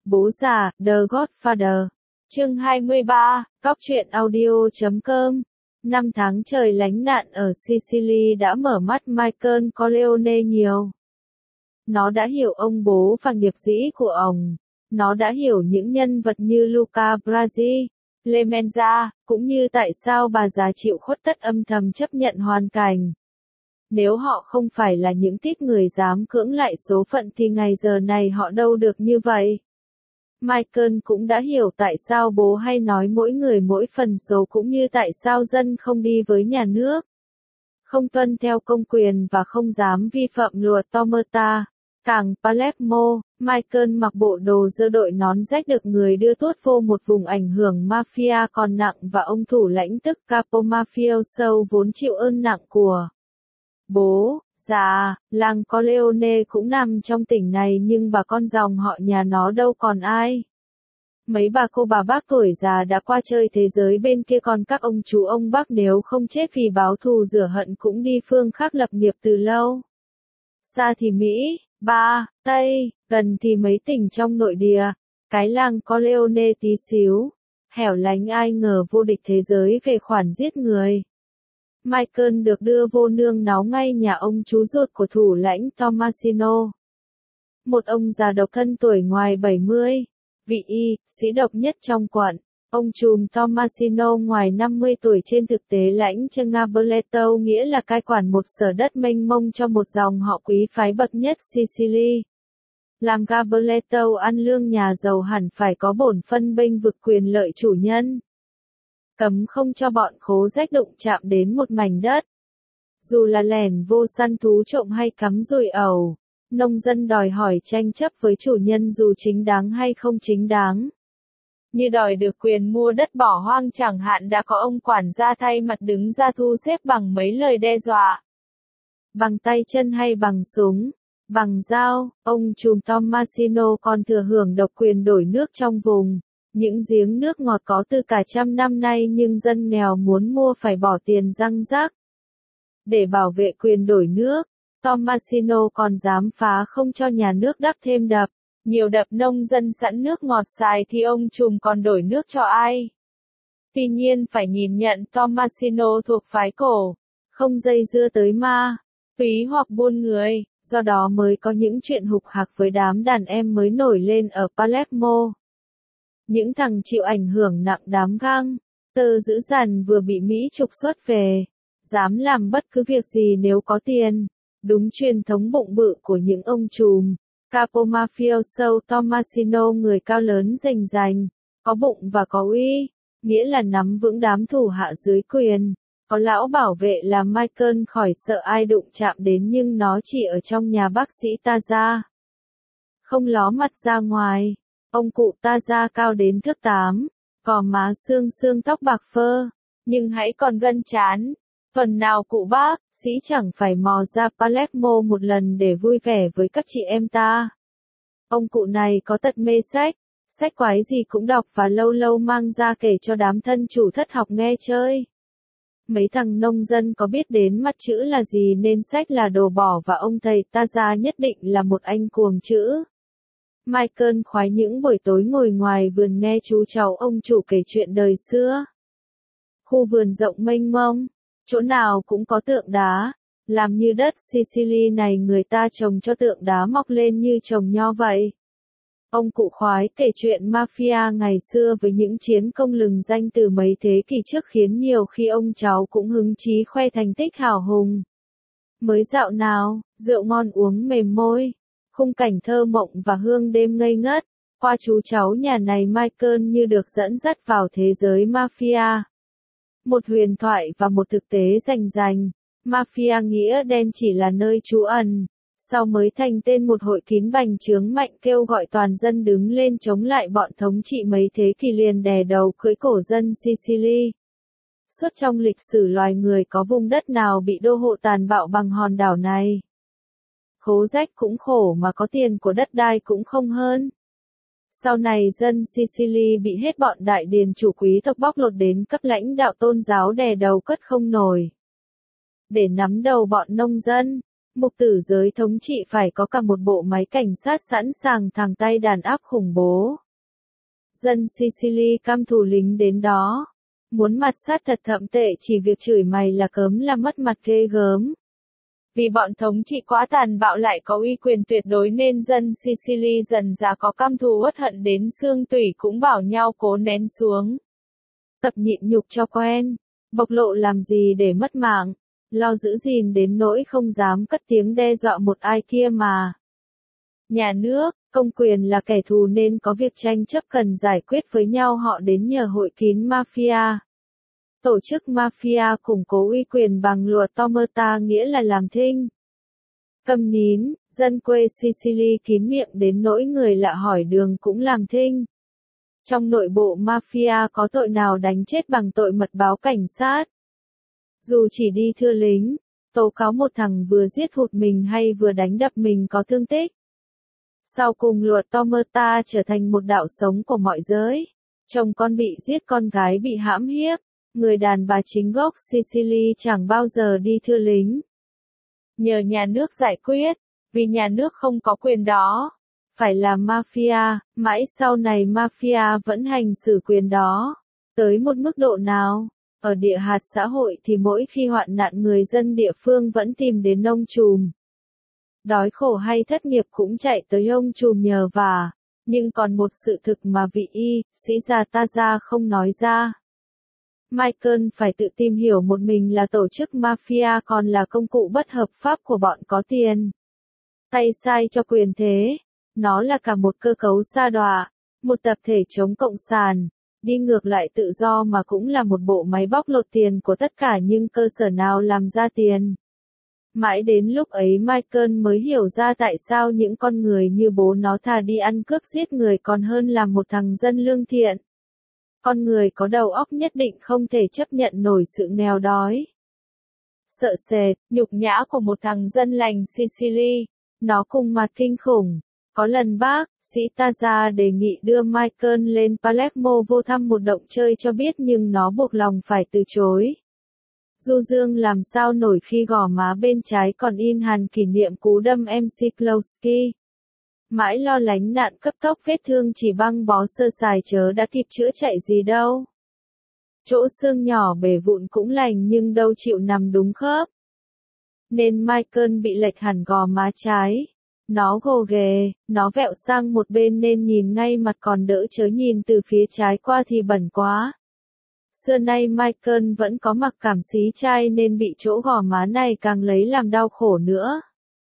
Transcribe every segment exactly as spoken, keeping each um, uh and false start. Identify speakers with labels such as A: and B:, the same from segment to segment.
A: Bố già, The Godfather. Chương hai mươi ba, Cóc truyện audio chấm com. Năm tháng trời lánh nạn ở Sicily đã mở mắt Michael Corleone nhiều. Nó đã hiểu ông bố và nghiệp dĩ của ông. Nó đã hiểu những nhân vật như Luca Brasi, Clemenza, cũng như tại sao bà già chịu khuất tất âm thầm chấp nhận hoàn cảnh. Nếu họ không phải là những típ người dám cưỡng lại số phận thì ngày giờ này họ đâu được như vậy. Michael cũng đã hiểu tại sao bố hay nói mỗi người mỗi phần số, cũng như tại sao dân không đi với nhà nước, không tuân theo công quyền và không dám vi phạm luật Omerta. Càng Palermo, Michael mặc bộ đồ dơ đội nón rách được người đưa tuốt vô một vùng ảnh hưởng mafia còn nặng, và ông thủ lãnh tức Capo Mafioso vốn chịu ơn nặng của bố già. Làng Corleone cũng nằm trong tỉnh này, nhưng bà con dòng họ nhà nó đâu còn ai. Mấy bà cô bà bác tuổi già đã qua chơi thế giới bên kia, còn các ông chú ông bác nếu không chết vì báo thù rửa hận cũng đi phương khác lập nghiệp từ lâu. Xa thì Mỹ, Ba, Tây, gần thì mấy tỉnh trong nội địa. Cái làng Corleone tí xíu, hẻo lánh ai ngờ vô địch thế giới về khoản giết người. Michael được đưa vô nương náu ngay nhà ông chú ruột của thủ lãnh Tommasino. Một ông già độc thân tuổi ngoài bảy mươi, vị y, sĩ độc nhất trong quận. Ông trùm Tommasino ngoài năm mươi tuổi trên thực tế lãnh cho Gabletto, nghĩa là cai quản một sở đất mênh mông cho một dòng họ quý phái bậc nhất Sicily. Làm Gabletto ăn lương nhà giàu hẳn phải có bổn phân bênh vực quyền lợi chủ nhân. Cấm không cho bọn khố rách đụng chạm đến một mảnh đất. Dù là lẻn vô săn thú trộm hay cắm dùi ẩu, nông dân đòi hỏi tranh chấp với chủ nhân dù chính đáng hay không chính đáng. Như đòi được quyền mua đất bỏ hoang chẳng hạn, đã có ông quản gia thay mặt đứng ra thu xếp bằng mấy lời đe dọa. Bằng tay chân hay bằng súng, bằng dao, ông trùm Tommasino còn thừa hưởng độc quyền đổi nước trong vùng. Những giếng nước ngọt có từ cả trăm năm nay, nhưng dân nghèo muốn mua phải bỏ tiền răng rác. Để bảo vệ quyền đổi nước, Tommasino còn dám phá không cho nhà nước đắp thêm đập. Nhiều đập nông dân sẵn nước ngọt xài thì ông trùm còn đổi nước cho ai? Tuy nhiên phải nhìn nhận Tommasino thuộc phái cổ, không dây dưa tới ma túy hoặc buôn người, do đó mới có những chuyện hục hặc với đám đàn em mới nổi lên ở Palermo. Những thằng chịu ảnh hưởng nặng đám gang tơ dữ dằn vừa bị Mỹ trục xuất về, dám làm bất cứ việc gì nếu có tiền, đúng truyền thống bụng bự của những ông trùm. Capo Mafioso Tommasino người cao lớn rành rành, có bụng và có uy, nghĩa là nắm vững đám thủ hạ dưới quyền. Có lão bảo vệ là Michael khỏi sợ ai đụng chạm đến, nhưng nó chỉ ở trong nhà bác sĩ Taza, không ló mặt ra ngoài. Ông cụ Taza cao đến thước tám, cò má xương xương, tóc bạc phơ, nhưng hãy còn gân chán. Phần nào cụ bác sĩ chẳng phải mò ra Palermo một lần để vui vẻ với các chị em ta. Ông cụ này có tật mê sách, sách quái gì cũng đọc và lâu lâu mang ra kể cho đám thân chủ thất học nghe chơi. Mấy thằng nông dân có biết đến mặt chữ là gì nên sách là đồ bỏ, và ông thầy Taza nhất định là một anh cuồng chữ. Michael khoái những buổi tối ngồi ngoài vườn nghe chú cháu ông chủ kể chuyện đời xưa. Khu vườn rộng mênh mông, chỗ nào cũng có tượng đá, làm như đất Sicily này người ta trồng cho tượng đá mọc lên như trồng nho vậy. Ông cụ khoái kể chuyện mafia ngày xưa với những chiến công lừng danh từ mấy thế kỷ trước, khiến nhiều khi ông cháu cũng hứng chí khoe thành tích hào hùng. Mới dạo nào, rượu ngon uống mềm môi, khung cảnh thơ mộng và hương đêm ngây ngất, qua chú cháu nhà này Michael như được dẫn dắt vào thế giới mafia. Một huyền thoại và một thực tế rành rành. Mafia nghĩa đen chỉ là nơi trú ẩn, sau mới thành tên một hội kín bành trướng mạnh kêu gọi toàn dân đứng lên chống lại bọn thống trị mấy thế kỷ liền đè đầu cưỡi cổ dân Sicily. Suốt trong lịch sử loài người có vùng đất nào bị đô hộ tàn bạo bằng hòn đảo này. Khố rách cũng khổ mà có tiền của đất đai cũng không hơn. Sau này dân Sicily bị hết bọn đại điền chủ quý tộc bóc lột đến cấp lãnh đạo tôn giáo đè đầu cất không nổi. Để nắm đầu bọn nông dân, Mục tử giới thống trị phải có cả một bộ máy cảnh sát sẵn sàng thẳng tay đàn áp khủng bố. Dân Sicily căm thù lính đến đó. Muốn mặt sát thật thậm tệ, chỉ việc chửi mày là cớm là mất mặt ghê gớm. Vì bọn thống trị quá tàn bạo lại có uy quyền tuyệt đối nên dân Sicily dần dà có căm thù uất hận đến xương tủy cũng bảo nhau cố nén xuống. Tập nhịn nhục cho quen, bộc lộ làm gì để mất mạng, lo giữ gìn đến nỗi không dám cất tiếng đe dọa một ai kia mà. Nhà nước, công quyền là kẻ thù nên có việc tranh chấp cần giải quyết với nhau họ đến nhờ hội kín mafia. Tổ chức mafia củng cố uy quyền bằng luật Omerta nghĩa là làm thinh. Câm nín, dân quê Sicily kín miệng đến nỗi người lạ hỏi đường cũng làm thinh. Trong nội bộ mafia có tội nào đánh chết bằng tội mật báo cảnh sát. Dù chỉ đi thưa lính, tố cáo một thằng vừa giết hụt mình hay vừa đánh đập mình có thương tích. Sau cùng luật Omerta trở thành một đạo sống của mọi giới. Chồng con bị giết, con gái bị hãm hiếp. Người đàn bà chính gốc Sicily chẳng bao giờ đi thưa lính. Nhờ nhà nước giải quyết, vì nhà nước không có quyền đó. Phải là mafia, mãi sau này mafia vẫn hành xử quyền đó. Tới một mức độ nào? Ở địa hạt xã hội thì mỗi khi hoạn nạn người dân địa phương vẫn tìm đến ông trùm. Đói khổ hay thất nghiệp cũng chạy tới ông trùm nhờ vả. Nhưng còn một sự thực mà vị y, sĩ già Taza không nói ra. Michael phải tự tìm hiểu một mình là tổ chức mafia còn là công cụ bất hợp pháp của bọn có tiền. Tay sai cho quyền thế. Nó là cả một cơ cấu sa đọa, một tập thể chống cộng sản, đi ngược lại tự do mà cũng là một bộ máy bóc lột tiền của tất cả những cơ sở nào làm ra tiền. Mãi đến lúc ấy Michael mới hiểu ra tại sao những con người như bố nó thà đi ăn cướp giết người còn hơn là một thằng dân lương thiện. Con người có đầu óc nhất định không thể chấp nhận nổi sự nghèo đói. Sợ sệt, nhục nhã của một thằng dân lành Sicily, nó cùng mặt kinh khủng. Có lần bác, sĩ Taza đề nghị đưa Michael lên Palermo vô thăm một động chơi cho biết nhưng nó buộc lòng phải từ chối. Du Dương làm sao nổi khi gò má bên trái còn in hằn kỷ niệm cú đâm em xê Klowski. Mãi lo lánh nạn cấp tốc vết thương chỉ băng bó sơ sài chớ đã kịp chữa chạy gì đâu. Chỗ xương nhỏ bể vụn cũng lành nhưng đâu chịu nằm đúng khớp. Nên Michael bị lệch hẳn gò má trái. Nó gồ ghề, nó vẹo sang một bên nên nhìn ngay mặt còn đỡ chớ nhìn từ phía trái qua thì bẩn quá. Xưa nay Michael vẫn có mặc cảm xí trai nên bị chỗ gò má này càng lấy làm đau khổ nữa.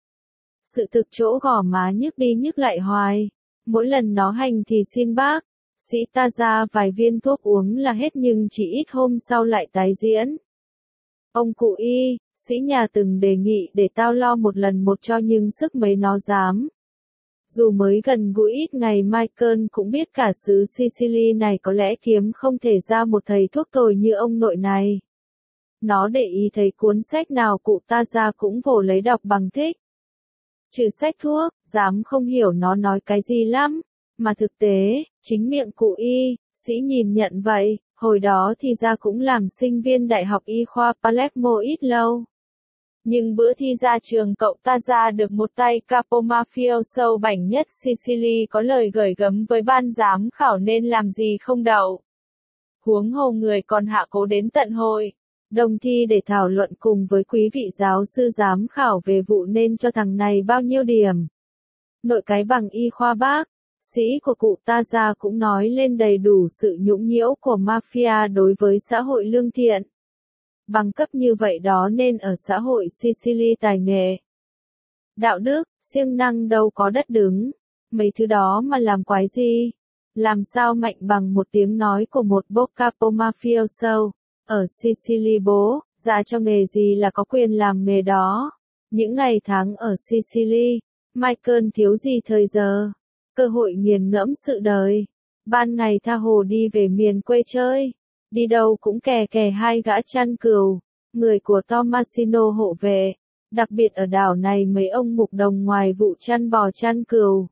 A: Sự thực chỗ gò má nhức đi nhức lại hoài. Mỗi lần nó hành thì xin bác, sĩ ta ra vài viên thuốc uống là hết nhưng chỉ ít hôm sau lại tái diễn. Ông cụ y, sĩ nhà từng đề nghị để tao lo một lần một cho nhưng sức mấy nó dám. Dù mới gần gũi ít ngày Michael cũng biết cả xứ Sicily này có lẽ kiếm không thể ra một thầy thuốc tồi như ông nội này. Nó để ý thấy cuốn sách nào cụ ta ra cũng vồ lấy đọc bằng thích. Trừ sách thuốc, dám không hiểu nó nói cái gì lắm. Mà thực tế, chính miệng cụ y, sĩ nhìn nhận vậy, hồi đó thì ra cũng làm sinh viên đại học y khoa Palermo ít lâu. Nhưng bữa thi ra trường cậu ta ra được một tay capo mafioso bảnh nhất Sicily có lời gởi gắm với ban giám khảo nên làm gì không đậu. Huống hồ người còn hạ cố đến tận hội đồng thi để thảo luận cùng với quý vị giáo sư giám khảo về vụ nên cho thằng này bao nhiêu điểm. Nội cái bằng y khoa bác, sĩ của cụ ta ra cũng nói lên đầy đủ sự nhũng nhiễu của mafia đối với xã hội lương thiện. Bằng cấp như vậy đó nên ở xã hội Sicily tài nghệ, đạo đức, siêng năng đâu có đất đứng. Mấy thứ đó mà làm quái gì? Làm sao mạnh bằng một tiếng nói của một capo mafioso. Ở Sicily bố, ra cho nghề gì là có quyền làm nghề đó. Những ngày tháng ở Sicily, Michael thiếu gì thời giờ, cơ hội nghiền ngẫm sự đời. Ban ngày tha hồ đi về miền quê chơi. Đi đâu cũng kè kè hai gã chăn cừu, người của Tommasino hộ vệ. Đặc biệt ở đảo này mấy ông mục đồng ngoài vụ chăn bò chăn cừu.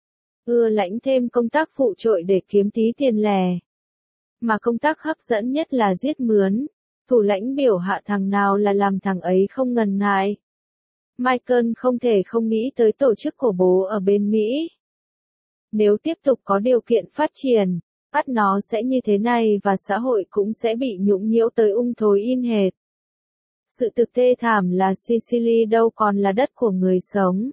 A: Ưa lãnh thêm công tác phụ trội để kiếm tí tiền lẻ. Mà công tác hấp dẫn nhất là giết mướn. Thủ lãnh biểu hạ thằng nào là làm thằng ấy không ngần ngại. Michael không thể không nghĩ tới tổ chức của bố ở bên Mỹ. Nếu tiếp tục có điều kiện phát triển, ắt nó sẽ như thế này và xã hội cũng sẽ bị nhũng nhiễu tới ung thối in hệt. Sự thực thê thảm là Sicily đâu còn là đất của người sống.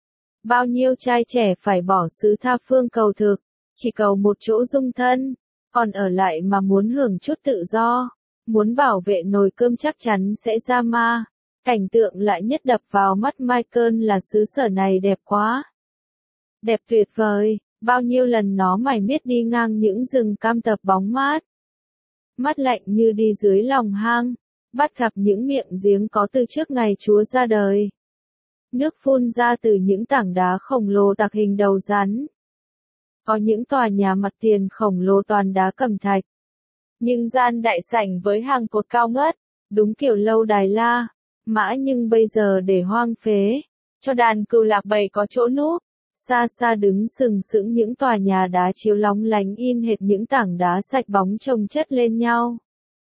A: Bao nhiêu trai trẻ phải bỏ xứ tha phương cầu thực, chỉ cầu một chỗ dung thân, còn ở lại mà muốn hưởng chút tự do, muốn bảo vệ nồi cơm chắc chắn sẽ ra ma. Cảnh tượng lại nhất đập vào mắt Michael là xứ sở này đẹp quá. Đẹp tuyệt vời, bao nhiêu lần nó mải miết đi ngang những rừng cam tập bóng mát. Mát lạnh như đi dưới lòng hang, bắt gặp những miệng giếng có từ trước ngày Chúa ra đời. Nước phun ra từ những tảng đá khổng lồ đặc hình đầu rắn. Có những tòa nhà mặt tiền khổng lồ toàn đá cẩm thạch. Nhưng gian đại sảnh với hàng cột cao ngất, đúng kiểu lâu đài La Mã nhưng bây giờ để hoang phế, cho đàn cừu lạc bầy có chỗ núp. Xa xa đứng sừng sững những tòa nhà đá chiếu lóng lánh in hệt những tảng đá sạch bóng chồng chất lên nhau.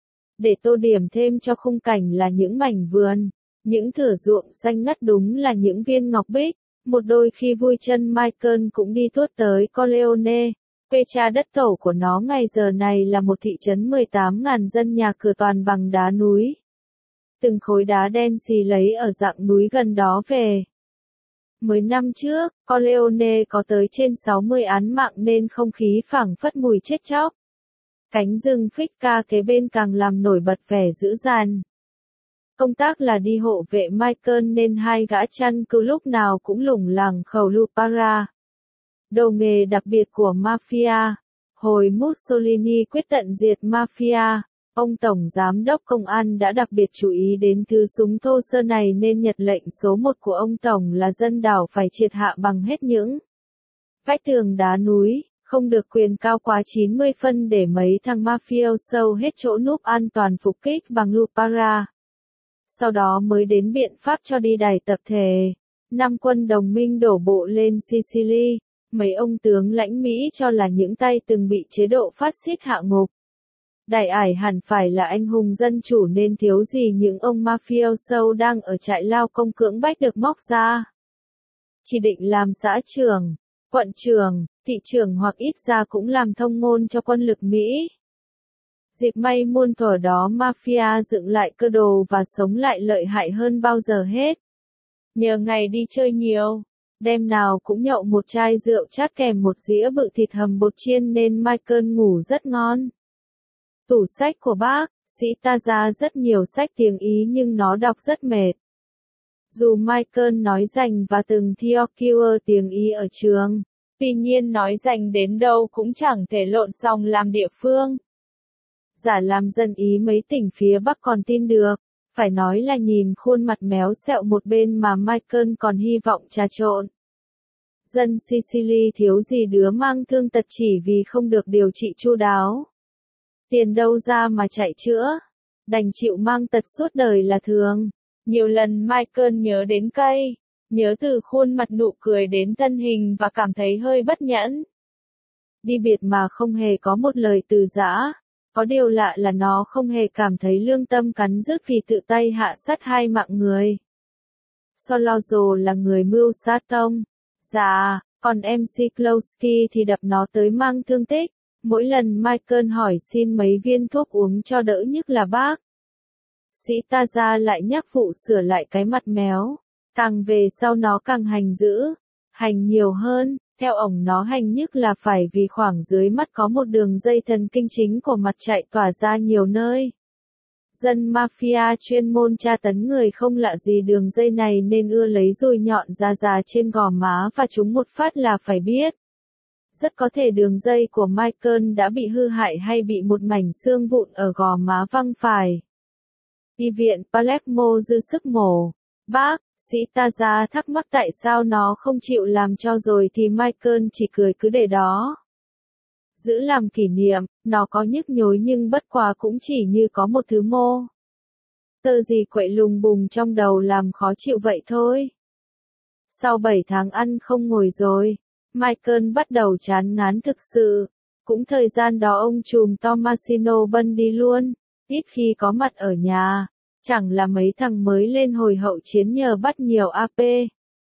A: Để tô điểm thêm cho khung cảnh là những mảnh vườn, những thửa ruộng xanh ngắt đúng là những viên ngọc bích. Một đôi khi vui chân Michael cũng đi tuốt tới Corleone, quê cha đất tổ của nó ngày giờ này là một thị trấn mười tám nghìn dân nhà cửa toàn bằng đá núi. Từng khối đá đen xì lấy ở dạng núi gần đó về. Mới năm trước, Corleone có tới trên sáu mươi án mạng nên không khí phảng phất mùi chết chóc. Cánh rừng Ficca kế bên càng làm nổi bật vẻ dữ dằn. Công tác là đi hộ vệ Michael nên hai gã chăn cừu lúc nào cũng lủng lẳng khẩu Lupara. Đồ nghề đặc biệt của mafia. Hồi Mussolini quyết tận diệt mafia, ông Tổng Giám đốc Công an đã đặc biệt chú ý đến thứ súng thô sơ này nên nhật lệnh số một của ông Tổng là dân đảo phải triệt hạ bằng hết những vách tường đá núi, không được quyền cao quá chín mươi phân để mấy thằng mafioso hết chỗ núp an toàn phục kích bằng Lupara. Sau đó mới đến biện pháp cho đi đày tập thể. Năm quân đồng minh đổ bộ lên Sicily, mấy ông tướng lãnh Mỹ cho là những tay từng bị chế độ phát xít hạ ngục. Đại ải hẳn phải là anh hùng dân chủ nên thiếu gì những ông mafioso đang ở trại lao công cưỡng bách được móc ra. Chỉ định làm xã trưởng, quận trưởng, thị trưởng hoặc ít ra cũng làm thông ngôn cho quân lực Mỹ. Dịp may muôn thuở đó mafia dựng lại cơ đồ và sống lại lợi hại hơn bao giờ hết. Nhờ ngày đi chơi nhiều, đêm nào cũng nhậu một chai rượu chát kèm một dĩa bự thịt hầm bột chiên nên Michael ngủ rất ngon. Tủ sách của bác, sĩ ta ra rất nhiều sách tiếng Ý nhưng nó đọc rất mệt. Dù Michael nói rành và từng thi o quy tiếng Ý ở trường, tuy nhiên nói rành đến đâu cũng chẳng thể lộn xong làm địa phương. Giả làm dân Ý mấy tỉnh phía Bắc còn tin được, phải nói là nhìn khuôn mặt méo xẹo một bên mà Michael còn hy vọng trà trộn. Dân Sicily thiếu gì đứa mang thương tật chỉ vì không được điều trị chu đáo. Tiền đâu ra mà chạy chữa, đành chịu mang tật suốt đời là thường. Nhiều lần Michael nhớ đến cây, nhớ từ khuôn mặt nụ cười đến thân hình và cảm thấy hơi bất nhẫn. Đi biệt mà không hề có một lời từ giã. Có điều lạ là nó không hề cảm thấy lương tâm cắn rứt vì tự tay hạ sát hai mạng người. Solozzo là người mưu sát tông. Dạ, còn em xê Klowski thì đập nó tới mang thương tích. Mỗi lần Michael hỏi xin mấy viên thuốc uống cho đỡ nhức là bác. Sĩ ta ra lại nhắc vụ sửa lại cái mặt méo. Càng về sau nó càng hành dữ. Hành nhiều hơn. Theo ổng nó hành nhức là phải vì khoảng dưới mắt có một đường dây thần kinh chính của mặt chạy tỏa ra nhiều nơi. Dân mafia chuyên môn tra tấn người không lạ gì đường dây này nên ưa lấy dùi nhọn ra ra trên gò má và chúng một phát là phải biết. Rất có thể đường dây của Michael đã bị hư hại hay bị một mảnh xương vụn ở gò má văng phải. Y viện Palermo dư sức mổ. Bác, sĩ ta ra thắc mắc tại sao nó không chịu làm cho rồi thì Michael chỉ cười cứ để đó. Giữ làm kỷ niệm, nó có nhức nhối nhưng bất quá cũng chỉ như có một thứ mô tơ gì quậy lùng bùng trong đầu làm khó chịu vậy thôi. Sau bảy tháng ăn không ngồi rồi, Michael bắt đầu chán ngán thực sự. Cũng thời gian đó ông trùm Tommasino Bân đi luôn, ít khi có mặt ở nhà. Chẳng là mấy thằng mới lên hồi hậu chiến nhờ bắt nhiều a pê.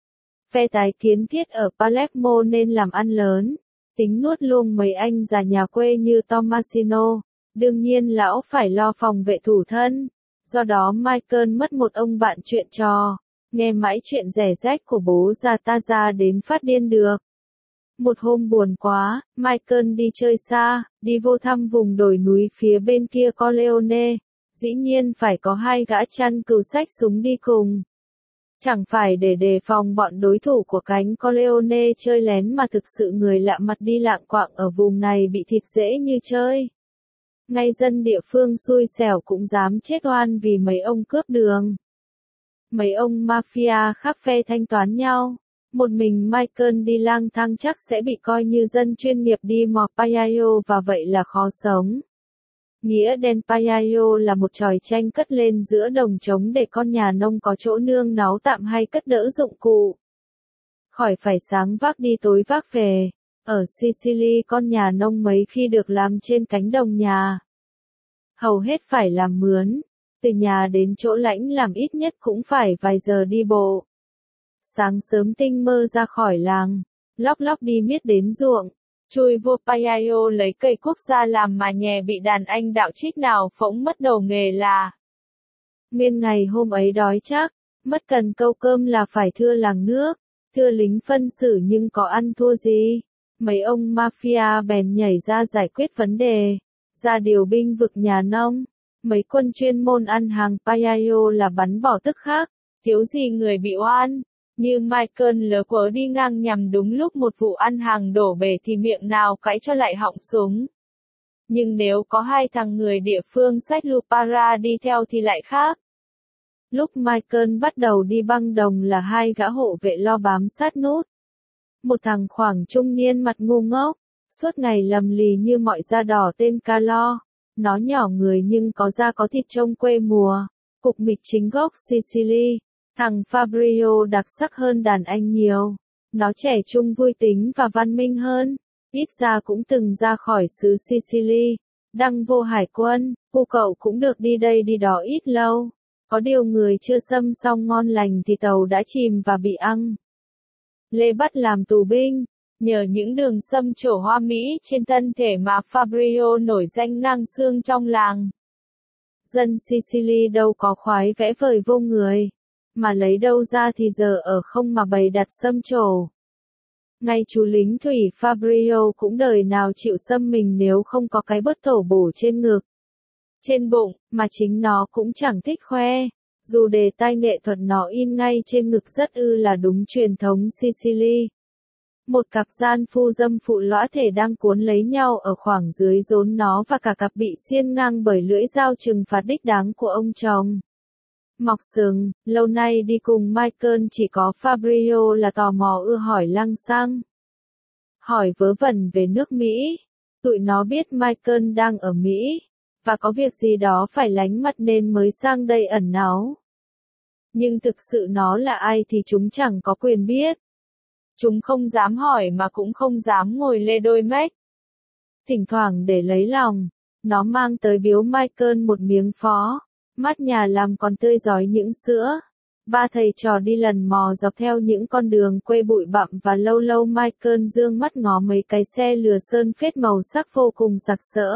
A: Phe tái kiến thiết ở Palermo nên làm ăn lớn, tính nuốt luôn mấy anh già nhà quê như Tommasino, đương nhiên lão phải lo phòng vệ thủ thân, do đó Michael mất một ông bạn chuyện trò, nghe mãi chuyện rẻ rách của bố già ta ra đến phát điên được. Một hôm buồn quá, Michael đi chơi xa, đi vô thăm vùng đồi núi phía bên kia Corleone, dĩ nhiên phải có hai gã chăn cừu xách súng đi cùng. Chẳng phải để đề phòng bọn đối thủ của cánh Corleone chơi lén mà thực sự người lạ mặt đi lạng quạng ở vùng này bị thịt dễ như chơi. Ngay dân địa phương xui xẻo cũng dám chết oan vì mấy ông cướp đường. Mấy ông mafia khác phe thanh toán nhau. Một mình Michael đi lang thang chắc sẽ bị coi như dân chuyên nghiệp đi mò payayo và vậy là khó sống. Nghĩa đen payayo là một tròi tranh cất lên giữa đồng trống để con nhà nông có chỗ nương náu tạm hay cất đỡ dụng cụ. Khỏi phải sáng vác đi tối vác về. Ở Sicily con nhà nông mấy khi được làm trên cánh đồng nhà. Hầu hết phải làm mướn. Từ nhà đến chỗ lãnh làm ít nhất cũng phải vài giờ đi bộ. Sáng sớm tinh mơ ra khỏi làng, lóc lóc đi miết đến ruộng, chui vô payayo lấy cây cuốc ra làm mà nhè bị đàn anh đạo trích nào phỗng mất đầu nghề là. Nguyên ngày hôm ấy đói chắc, mất cần câu cơm là phải thưa làng nước, thưa lính phân xử nhưng có ăn thua gì. Mấy ông mafia bèn nhảy ra giải quyết vấn đề, ra điều binh vực nhà nông. Mấy quân chuyên môn ăn hàng payayo là bắn bỏ tức khắc, thiếu gì người bị oan. Như Michael lớ quớ đi ngang nhằm đúng lúc một vụ ăn hàng đổ bể thì miệng nào cãi cho lại họng súng. Nhưng nếu có hai thằng người địa phương xách lupara đi theo thì lại khác. Lúc Michael bắt đầu đi băng đồng là hai gã hộ vệ lo bám sát nút. Một thằng khoảng trung niên mặt ngu ngốc, suốt ngày lầm lì như mọi da đỏ tên Carlo. Nó nhỏ người nhưng có da có thịt trông quê mùa, cục mịch chính gốc Sicily. Thằng Fabio đặc sắc hơn đàn anh nhiều. Nó trẻ trung vui tính và văn minh hơn. Ít ra cũng từng ra khỏi xứ Sicily. Đăng vô hải quân, cô cậu cũng được đi đây đi đó ít lâu. Có điều người chưa xâm xong ngon lành thì tàu đã chìm và bị ăng. Lê bắt làm tù binh. Nhờ những đường xâm trổ hoa mỹ trên thân thể mà Fabio nổi danh ngang xương trong làng. Dân Sicily đâu có khoái vẽ vời vô người. Mà lấy đâu ra thì giờ ở không mà bày đặt xâm trổ. Ngay chú lính thủy Fabio cũng đời nào chịu xâm mình nếu không có cái bớt thổ bổ trên ngực. Trên bụng, mà chính nó cũng chẳng thích khoe. Dù đề tài nghệ thuật nó in ngay trên ngực rất ư là đúng truyền thống Sicily. Một cặp gian phu dâm phụ lõa thể đang cuốn lấy nhau ở khoảng dưới rốn nó và cả cặp bị xiên ngang bởi lưỡi dao trừng phạt đích đáng của ông chồng. Mọc sừng, lâu nay đi cùng Michael chỉ có Fabio là tò mò ưa hỏi lăng xăng. Hỏi vớ vẩn về nước Mỹ. Tụi nó biết Michael đang ở Mỹ, và có việc gì đó phải lánh mặt nên mới sang đây ẩn náu. Nhưng thực sự nó là ai thì chúng chẳng có quyền biết. Chúng không dám hỏi mà cũng không dám ngồi lê đôi mếch. Thỉnh thoảng để lấy lòng, nó mang tới biếu Michael một miếng phó. Mắt nhà làm còn tươi rói những sữa. Ba thầy trò đi lần mò dọc theo những con đường quê bụi bặm và lâu lâu Michael dương mắt ngó mấy cái xe lừa sơn phết màu sắc vô cùng sặc sỡ.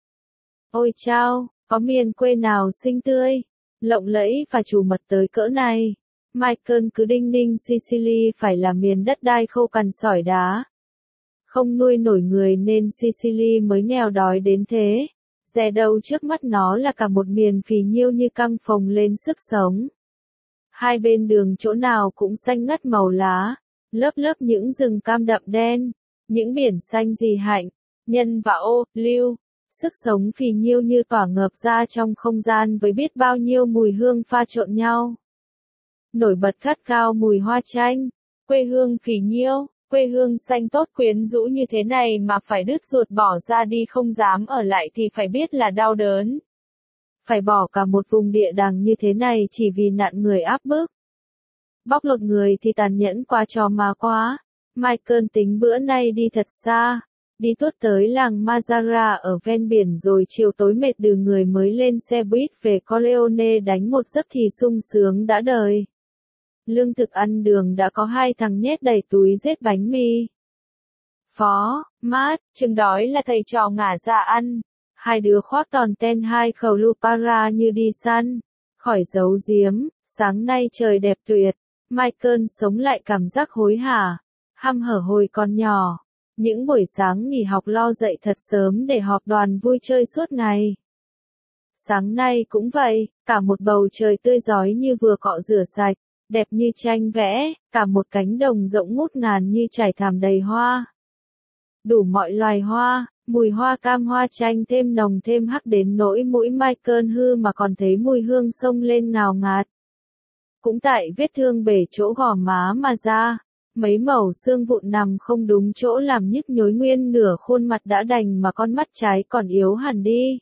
A: Ôi chao, có miền quê nào xinh tươi, lộng lẫy và chủ mật tới cỡ này. Michael cứ đinh ninh Sicily phải là miền đất đai khô cằn sỏi đá. Không nuôi nổi người nên Sicily mới nghèo đói đến thế. Dè đâu trước mắt nó là cả một miền phì nhiêu như căng phồng lên sức sống. Hai bên đường chỗ nào cũng xanh ngắt màu lá, lớp lớp những rừng cam đậm đen, những biển xanh rì hạnh, nhân và ô, lưu. Sức sống phì nhiêu như tỏa ngập ra trong không gian với biết bao nhiêu mùi hương pha trộn nhau. Nổi bật khát khao mùi hoa chanh, quê hương phì nhiêu, quê hương xanh tốt quyến rũ như thế này mà phải đứt ruột bỏ ra đi không dám ở lại thì phải biết là đau đớn. Phải bỏ cả một vùng địa đàng như thế này chỉ vì nạn người áp bức. Bóc lột người thì tàn nhẫn quá trò mà quá. Michael tính bữa nay đi thật xa. đi tuốt tới làng Mazara ở ven biển rồi chiều tối mệt đừ người mới lên xe buýt về Corleone đánh một giấc thì sung sướng đã đời. Lương thực ăn đường đã có hai thằng nhét đầy túi rết bánh mì. Phó, Mát, chừng đói là thầy trò ngả ra ăn. Hai đứa khoác toàn ten hai khẩu lupara như đi săn. Khỏi giấu giếm, sáng nay trời đẹp tuyệt. Michael sống lại cảm giác hối hả, hăm hở hồi còn nhỏ. Những buổi sáng nghỉ học lo dậy thật sớm để họp đoàn vui chơi suốt ngày. Sáng nay cũng vậy, cả một bầu trời tươi rói như vừa cọ rửa sạch, đẹp như tranh vẽ, cả một cánh đồng rộng ngút ngàn như trải thảm đầy hoa. Đủ mọi loài hoa, mùi hoa cam hoa chanh thêm nồng thêm hắc đến nỗi mũi Michael hư mà còn thấy mùi hương xông lên ngào ngạt. Cũng tại vết thương bể chỗ gò má mà ra, mấy mẩu xương vụn nằm không đúng chỗ làm nhức nhối nguyên nửa khuôn mặt đã đành mà con mắt trái còn yếu hẳn đi.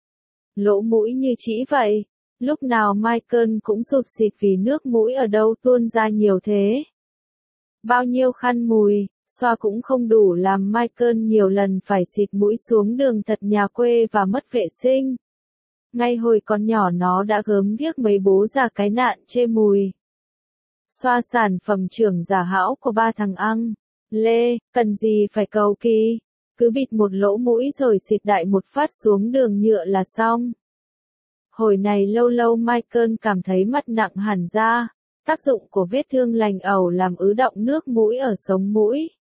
A: Lỗ mũi như chỉ vậy, lúc nào Michael cũng sụt xịt vì nước mũi ở đâu tuôn ra nhiều thế. Bao nhiêu khăn mùi, xoa cũng không đủ làm Michael nhiều lần phải xịt mũi xuống đường thật nhà quê và mất vệ sinh. Ngay hồi còn nhỏ nó đã gớm ghiếc mấy bố già cái nạn chê mùi. Xoa sản phẩm trưởng giả hão của ba thằng ăn. Lê, cần gì phải cầu kỳ, cứ bịt một lỗ mũi rồi xịt đại một phát xuống đường nhựa là xong. Hồi này lâu lâu Michael cảm thấy mặt nặng hẳn ra, tác dụng của vết thương lành ẩu làm ứ đọng nước mũi ở sống mũi.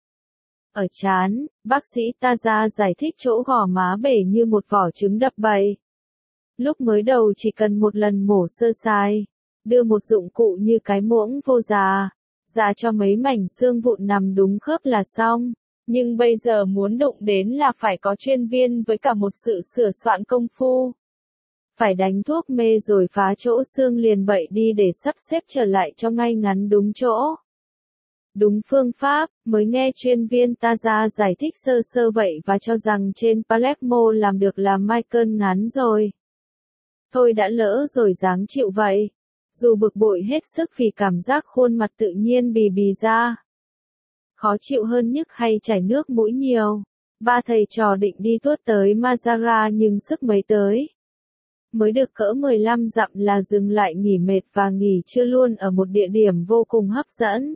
A: Ở trán, bác sĩ Taza giải thích chỗ gò má bể như một vỏ trứng đập bậy. Lúc mới đầu chỉ cần một lần mổ sơ sài, đưa một dụng cụ như cái muỗng vô già, ra cho mấy mảnh xương vụn nằm đúng khớp là xong. Nhưng bây giờ muốn đụng đến là phải có chuyên viên với cả một sự sửa soạn công phu. Phải đánh thuốc mê rồi phá chỗ xương liền bậy đi để sắp xếp trở lại cho ngay ngắn đúng chỗ. Đúng phương pháp, mới nghe chuyên viên Taza giải thích sơ sơ vậy và cho rằng trên Palermo làm được là Michael ngắn rồi. Thôi đã lỡ rồi dáng chịu vậy. Dù bực bội hết sức vì cảm giác khuôn mặt tự nhiên bì bì ra. Khó chịu hơn nhức hay chảy nước mũi nhiều. Ba thầy trò định đi tuốt tới Mazara nhưng sức mấy tới. Mới được cỡ mười lăm dặm là dừng lại nghỉ mệt và nghỉ trưa luôn ở một địa điểm vô cùng hấp dẫn.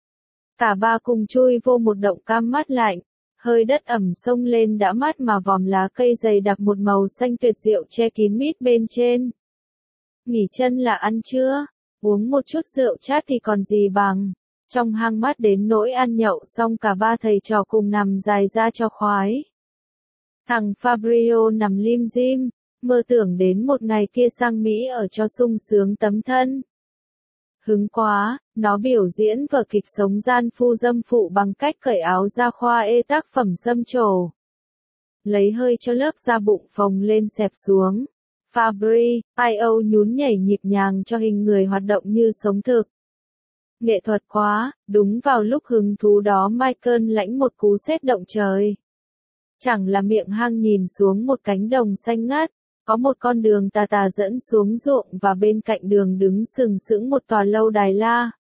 A: Cả ba cùng chui vô một động cam mát lạnh, hơi đất ẩm xông lên đã mát mà vòm lá cây dày đặc một màu xanh tuyệt diệu che kín mít bên trên. Nghỉ chân là ăn trưa, uống một chút rượu chát thì còn gì bằng. Trong hang mát đến nỗi ăn nhậu xong cả ba thầy trò cùng nằm dài ra cho khoái. Thằng Fabio nằm lim dim, mơ tưởng đến một ngày kia sang Mỹ ở cho sung sướng tấm thân. Hứng quá, nó biểu diễn vở kịch sống gian phu dâm phụ bằng cách cởi áo ra khoa ê tác phẩm xâm trổ. Lấy hơi cho lớp da bụng phồng lên xẹp xuống. Fabri, i ô nhún nhảy nhịp nhàng cho hình người hoạt động như sống thực. Nghệ thuật quá, đúng vào lúc hứng thú đó Michael lãnh một cú sét động trời. Chẳng là miệng hang nhìn xuống một cánh đồng xanh ngát, có một con đường tà tà dẫn xuống ruộng và bên cạnh đường đứng sừng sững một tòa lâu đài La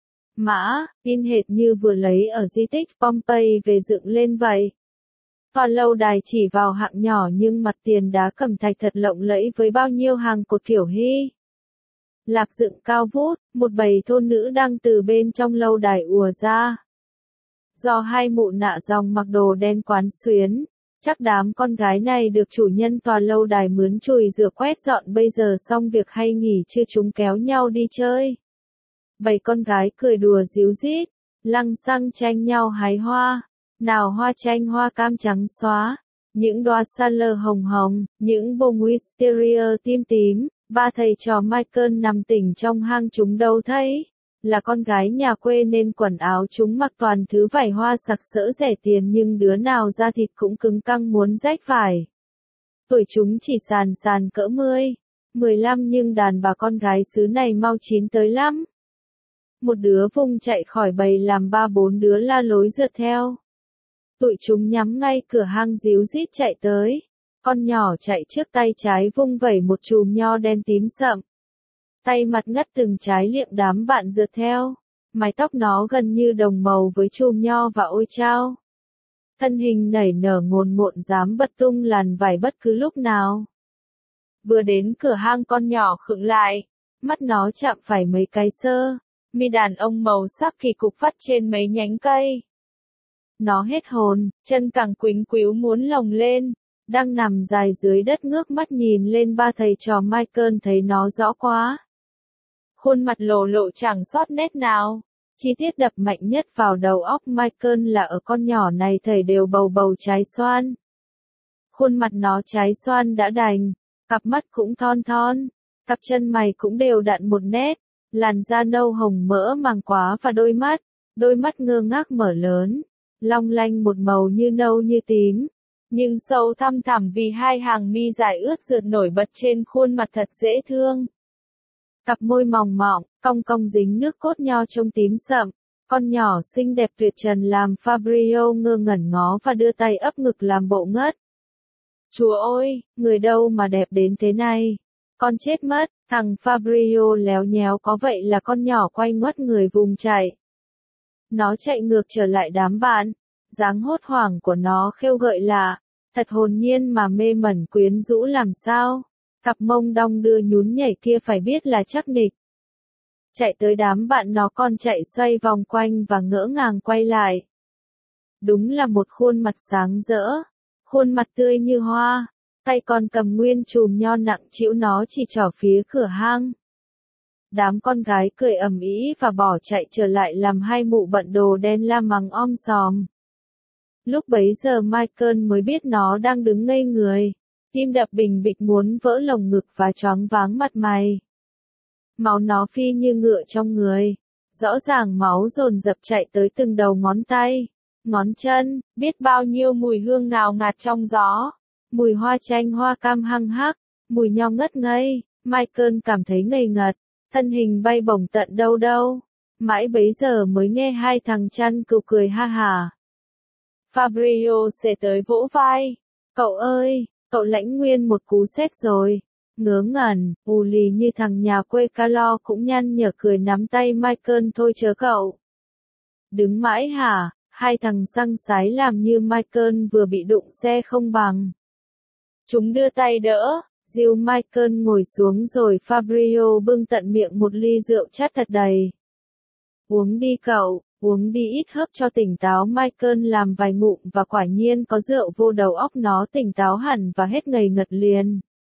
A: Mã, in hệt như vừa lấy ở di tích Pompeii về dựng lên vậy. Tòa lâu đài chỉ vào hạng nhỏ nhưng mặt tiền đá cẩm thạch thật lộng lẫy với bao nhiêu hàng cột kiểu Hy Lạp dựng cao vút, một bầy thôn nữ đang từ bên trong lâu đài ùa ra. Do hai mụ nạ dòng mặc đồ đen quán xuyến, chắc đám con gái này được chủ nhân tòa lâu đài mướn chùi rửa quét dọn bây giờ xong việc hay nghỉ trưa chúng kéo nhau đi chơi. Bầy con gái cười đùa díu dít, lăng xăng tranh nhau hái hoa, nào hoa chanh hoa cam trắng xóa, những đóa sa lơ hồng hồng, những bông wisteria tím tím. Ba thầy trò Michael nằm tỉnh trong hang chúng đâu thấy. Là con gái nhà quê nên quần áo chúng mặc toàn thứ vải hoa sặc sỡ rẻ tiền nhưng đứa nào da thịt cũng cứng căng muốn rách vải. Tuổi chúng chỉ sàn sàn cỡ mười, mười lăm nhưng đàn bà con gái xứ này mau chín tới lắm. Một đứa vùng chạy khỏi bầy làm ba bốn đứa la lối rượt theo. Tụi chúng nhắm ngay cửa hang díu dít chạy tới. Con nhỏ chạy trước tay trái vung vẩy một chùm nho đen tím sậm. Tay mặt ngắt từng trái liệng đám bạn rượt theo. Mái tóc nó gần như đồng màu với chùm nho và ôi chao. thân hình nảy nở ngồn ngộn dám bật tung làn vải bất cứ lúc nào. Vừa đến cửa hang con nhỏ khựng lại, mắt nó chạm phải mấy cái sơ mi đàn ông màu sắc kỳ cục vắt trên mấy nhánh cây. Nó hết hồn, chân cẳng quỳnh quíu muốn lồng lên, đang nằm dài dưới đất ngước mắt nhìn lên ba thầy trò Michael thấy nó rõ quá. Khuôn mặt lồ lộ chẳng sót nét nào, chi tiết đập mạnh nhất vào đầu óc Michael là ở con nhỏ này thầy đều bầu bầu trái xoan. Khuôn mặt nó trái xoan đã đành, cặp mắt cũng thon thon, cặp chân mày cũng đều đặn một nét, làn da nâu hồng mỡ màng quá và đôi mắt, đôi mắt ngơ ngác mở lớn, long lanh một màu như nâu như tím, nhưng sâu thăm thẳm vì hai hàng mi dài ướt rượt nổi bật trên khuôn mặt thật dễ thương. Cặp môi mỏng mỏng, cong cong dính nước cốt nho trông tím sậm, con nhỏ xinh đẹp tuyệt trần làm Fabrizio ngơ ngẩn ngó và đưa tay ấp ngực làm bộ ngất. Chúa ơi, người đâu mà đẹp đến thế này? Con chết mất, thằng Fabrizio léo nhéo có vậy là con nhỏ quay ngoắt người vùng chạy. Nó chạy ngược trở lại đám bạn, dáng hốt hoảng của nó khêu gợi lạ, thật hồn nhiên mà mê mẩn quyến rũ làm sao. Cặp mông đong đưa nhún nhảy kia phải biết là chắc nịch. Chạy tới đám bạn nó còn chạy xoay vòng quanh và ngỡ ngàng quay lại. Đúng là một khuôn mặt sáng rỡ, khuôn mặt tươi như hoa, tay còn cầm nguyên chùm nho nặng trĩu nó chỉ trỏ phía cửa hang. Đám con gái cười ầm ĩ và bỏ chạy trở lại làm hai mụ bận đồ đen la mắng om sòm. Lúc bấy giờ Michael mới biết nó đang đứng ngây người, tim đập bình bịch muốn vỡ lồng ngực và choáng váng mặt mày. Máu nó phi như ngựa trong người, rõ ràng máu dồn dập chạy tới từng đầu ngón tay, ngón chân, biết bao nhiêu mùi hương ngào ngạt trong gió, mùi hoa chanh hoa cam hăng hắc, mùi nho ngất ngây. Michael cảm thấy ngây ngật, thân hình bay bổng tận đâu đâu, mãi bấy giờ mới nghe hai thằng chăn cừu cười ha hả. Fabrizio xề tới vỗ vai, cậu ơi, cậu lãnh nguyên một cú sét rồi. Ngớ ngẩn, ù lì như thằng nhà quê Calo cũng nhăn nhở cười nắm tay Michael thôi chớ cậu. Đứng mãi hả, hai thằng xăng sái làm như Michael vừa bị đụng xe không bằng. Chúng đưa tay đỡ, dìu Michael ngồi xuống rồi Fabrizio bưng tận miệng một ly rượu chát thật đầy. Uống đi cậu, uống đi ít hớp cho tỉnh táo. Michael làm vài ngụm và quả nhiên có rượu vô đầu óc nó tỉnh táo hẳn và hết ngây ngật liền.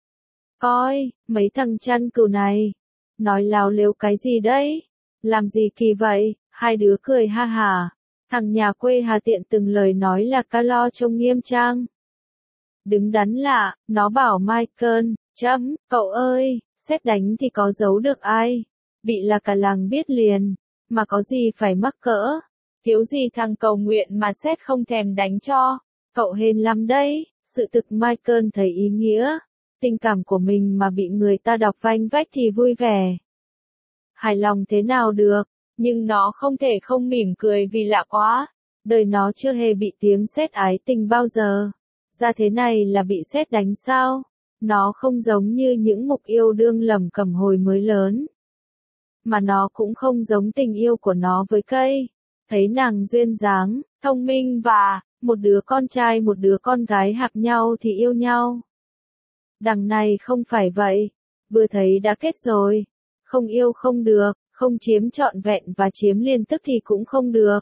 A: Coi, mấy thằng chăn cừu này, nói láo lếu cái gì đấy, làm gì kỳ vậy, hai đứa cười ha hả, thằng nhà quê Hà tiện từng lời nói là Calo trông nghiêm trang. Đứng đắn lạ, nó bảo Michael, chấm, cậu ơi, sét đánh thì có giấu được ai, bị là cả làng biết liền, mà có gì phải mắc cỡ, thiếu gì thằng cầu nguyện mà sét không thèm đánh cho, cậu hên lắm đấy. Sự thực Michael thấy ý nghĩa, tình cảm của mình mà bị người ta đọc vanh vách thì vui vẻ. Hài lòng thế nào được, nhưng nó không thể không mỉm cười vì lạ quá, đời nó chưa hề bị tiếng sét ái tình bao giờ. Ra thế này là bị sét đánh sao? Nó không giống như những mục yêu đương lầm cầm hồi mới lớn. Mà nó cũng không giống tình yêu của nó với cây. Thấy nàng duyên dáng, thông minh và, một đứa con trai một đứa con gái hợp nhau thì yêu nhau. Đằng này không phải vậy. Vừa thấy đã kết rồi. Không yêu không được, không chiếm trọn vẹn và chiếm liên tức thì cũng không được.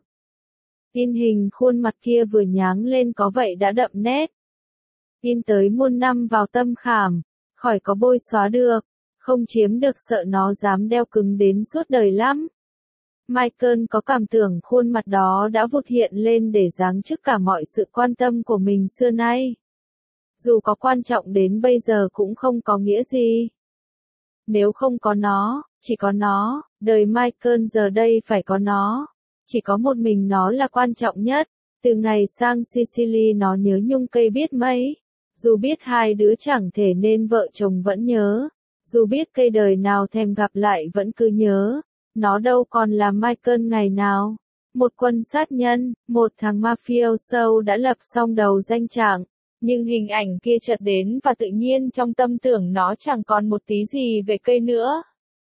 A: In hình khuôn mặt kia vừa nháng lên có vậy đã đậm nét. In tới muôn năm vào tâm khảm, khỏi có bôi xóa được, không chiếm được sợ nó dám đeo cứng đến suốt đời lắm. Michael có cảm tưởng khuôn mặt đó đã vụt hiện lên để giáng chức cả mọi sự quan tâm của mình xưa nay. Dù có quan trọng đến bây giờ cũng không có nghĩa gì. Nếu không có nó, chỉ có nó, đời Michael giờ đây phải có nó. Chỉ có một mình nó là quan trọng nhất. Từ ngày sang Sicily nó nhớ nhung cây biết mấy. Dù biết hai đứa chẳng thể nên vợ chồng vẫn nhớ. Dù biết cây đời nào thèm gặp lại vẫn cứ nhớ. Nó đâu còn là Michael ngày nào. Một quân sát nhân, một thằng mafioso đã lập xong đầu danh trạng. Nhưng hình ảnh kia chợt đến và tự nhiên trong tâm tưởng nó chẳng còn một tí gì về cây nữa.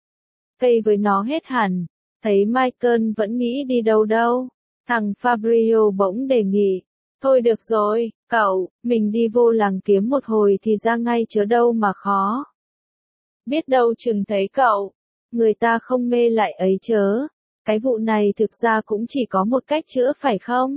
A: Cây với nó hết hẳn. Thấy Michael vẫn nghĩ đi đâu đâu. Thằng Fabrizio bỗng đề nghị. Thôi được rồi, cậu, mình đi vô làng kiếm một hồi thì ra ngay chớ đâu mà khó. Biết đâu chừng thấy cậu, người ta không mê lại ấy chớ. Cái vụ này thực ra cũng chỉ có một cách chữa phải không?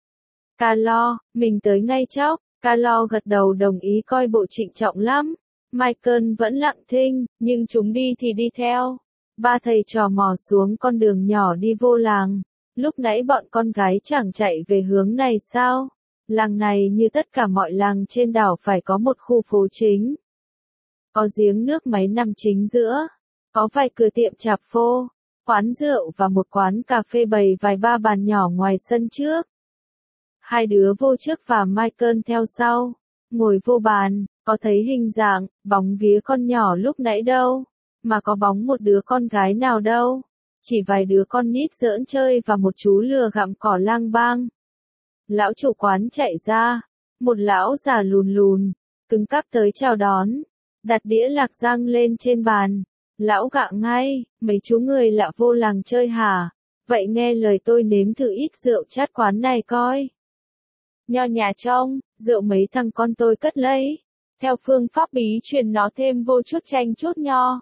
A: Carlo, mình tới ngay chốc. Carlo gật đầu đồng ý coi bộ trịnh trọng lắm. Michael vẫn lặng thinh, nhưng chúng đi thì đi theo. Ba thầy trò mò xuống con đường nhỏ đi vô làng. Lúc nãy bọn con gái chẳng chạy về hướng này sao? Làng này như tất cả mọi làng trên đảo phải có một khu phố chính. Có giếng nước máy nằm chính giữa. Có vài cửa tiệm chạp phô, quán rượu và một quán cà phê bày vài ba bàn nhỏ ngoài sân trước. Hai đứa vô trước và Michael theo sau. Ngồi vô bàn, có thấy hình dạng, bóng vía con nhỏ lúc nãy đâu. Mà có bóng một đứa con gái nào đâu. Chỉ vài đứa con nít giỡn chơi và một chú lừa gặm cỏ lang bang. Lão chủ quán chạy ra. Một lão già lùn lùn, cứng cáp tới chào đón. Đặt đĩa lạc rang lên trên bàn. Lão gạ ngay, mấy chú người lạ vô làng chơi hả? Vậy nghe lời tôi nếm thử ít rượu chát quán này coi. Nho nhà trong, rượu mấy thằng con tôi cất lấy. Theo phương pháp bí truyền nó thêm vô chút chanh chút nho.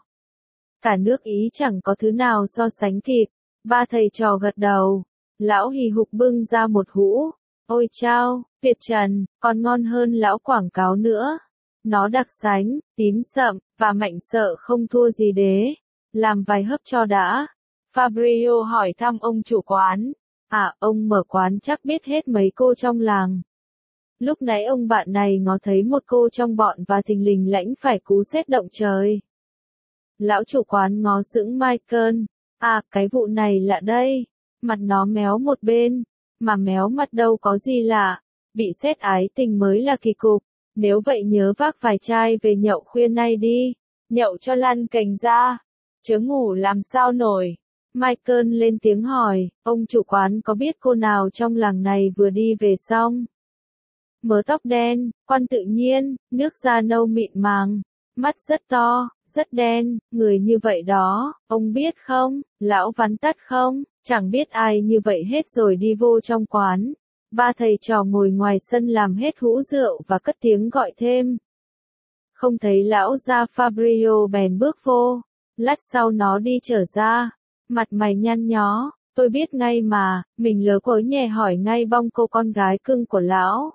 A: Cả nước Ý chẳng có thứ nào so sánh kịp. Ba thầy trò gật đầu. Lão hì hục bưng ra một hũ. Ôi chao, Việt Trần, còn ngon hơn lão quảng cáo nữa. Nó đặc sánh, tím sậm, và mạnh sợ không thua gì đế. Làm vài hớp cho đã. Fabrizio hỏi thăm ông chủ quán. À, ông mở quán chắc biết hết mấy cô trong làng. Lúc nãy ông bạn này ngó thấy một cô trong bọn và thình lình lãnh phải cú sét động trời. Lão chủ quán ngó sững Michael. À, cái vụ này lạ đây. Mặt nó méo một bên. Mà méo mặt đâu có gì lạ. Bị sét ái tình mới là kỳ cục. Nếu vậy nhớ vác vài chai về nhậu khuya nay đi. Nhậu cho lăn cành ra. Chớ ngủ làm sao nổi. Michael lên tiếng hỏi, ông chủ quán có biết cô nào trong làng này vừa đi về xong? Mớ tóc đen, quan tự nhiên, nước da nâu mịn màng, mắt rất to, rất đen, người như vậy đó, ông biết không, lão vắn tắt không, chẳng biết ai như vậy hết rồi đi vô trong quán. Ba thầy trò ngồi ngoài sân làm hết hũ rượu và cất tiếng gọi thêm. Không thấy lão ra Fabrizio bèn bước vô, lát sau nó đi trở ra. Mặt mày nhăn nhó, tôi biết ngay mà, mình lớ quớ nhẹ hỏi ngay bong cô con gái cưng của lão.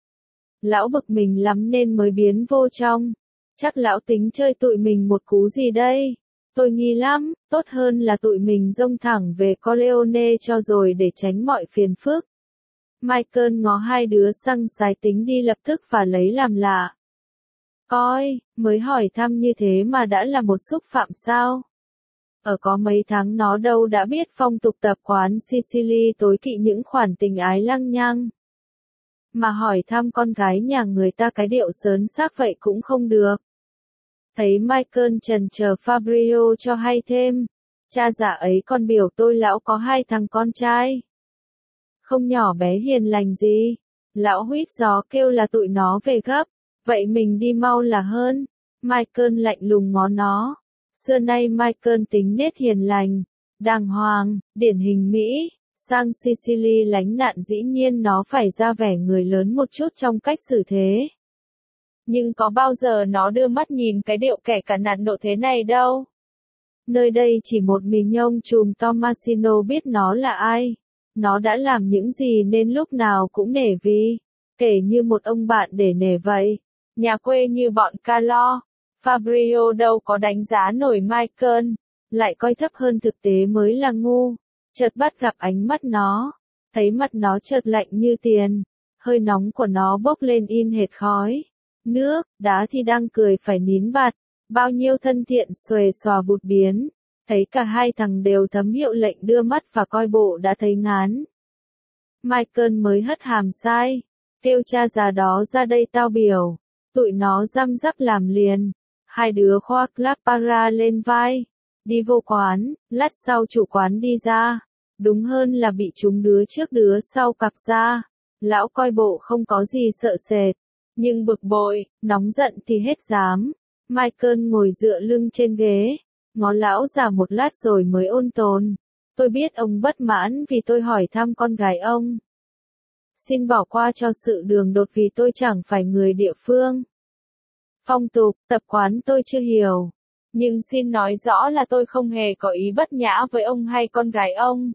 A: Lão bực mình lắm nên mới biến vô trong. Chắc lão tính chơi tụi mình một cú gì đây? Tôi nghi lắm, tốt hơn là tụi mình dông thẳng về Corleone cho rồi để tránh mọi phiền phức. Michael ngó hai đứa xăng sái tính đi lập tức và lấy làm lạ. Coi, mới hỏi thăm như thế mà đã là một xúc phạm sao? Ở có mấy tháng nó đâu đã biết phong tục tập quán Sicily tối kỵ những khoản tình ái lăng nhăng. Mà hỏi thăm con gái nhà người ta cái điệu sớn xác vậy cũng không được. Thấy Michael trần chờ Fabrizio cho hay thêm. Cha già ấy con biểu tôi lão có hai thằng con trai. Không nhỏ bé hiền lành gì. Lão huýt gió kêu là tụi nó về gấp. Vậy mình đi mau là hơn. Michael lạnh lùng ngó nó. Xưa nay Michael tính nết hiền lành, đàng hoàng, điển hình Mỹ, sang Sicily lánh nạn dĩ nhiên nó phải ra vẻ người lớn một chút trong cách xử thế. Nhưng có bao giờ nó đưa mắt nhìn cái điệu kẻ cả nạn nộ thế này đâu. Nơi đây chỉ một mình nhông trùm Tommasino biết nó là ai. Nó đã làm những gì nên lúc nào cũng nể vì, kể như một ông bạn để nể vậy. Nhà quê như bọn Carlo. Fabrizio đâu có đánh giá nổi Michael, lại coi thấp hơn thực tế mới là ngu. Chợt bắt gặp ánh mắt nó, thấy mặt nó chợt lạnh như tiền, hơi nóng của nó bốc lên in hệt khói. Nước, đá thì đang cười phải nín bặt, bao nhiêu thân thiện xuề xòa vụt biến. Thấy cả hai thằng đều thấm hiệu lệnh đưa mắt và coi bộ đã thấy ngán. Michael mới hất hàm sai, kêu cha già đó ra đây tao biểu, tụi nó răm rắp làm liền. Hai đứa khoác clapara lên vai, đi vô quán, lát sau chủ quán đi ra, đúng hơn là bị chúng đứa trước đứa sau cặp ra. Lão coi bộ không có gì sợ sệt, nhưng bực bội, nóng giận thì hết dám. Michael ngồi dựa lưng trên ghế, ngó lão già một lát rồi mới ôn tồn. Tôi biết ông bất mãn vì tôi hỏi thăm con gái ông. Xin bỏ qua cho sự đường đột vì tôi chẳng phải người địa phương. Phong tục, tập quán tôi chưa hiểu. Nhưng xin nói rõ là tôi không hề có ý bất nhã với ông hay con gái ông.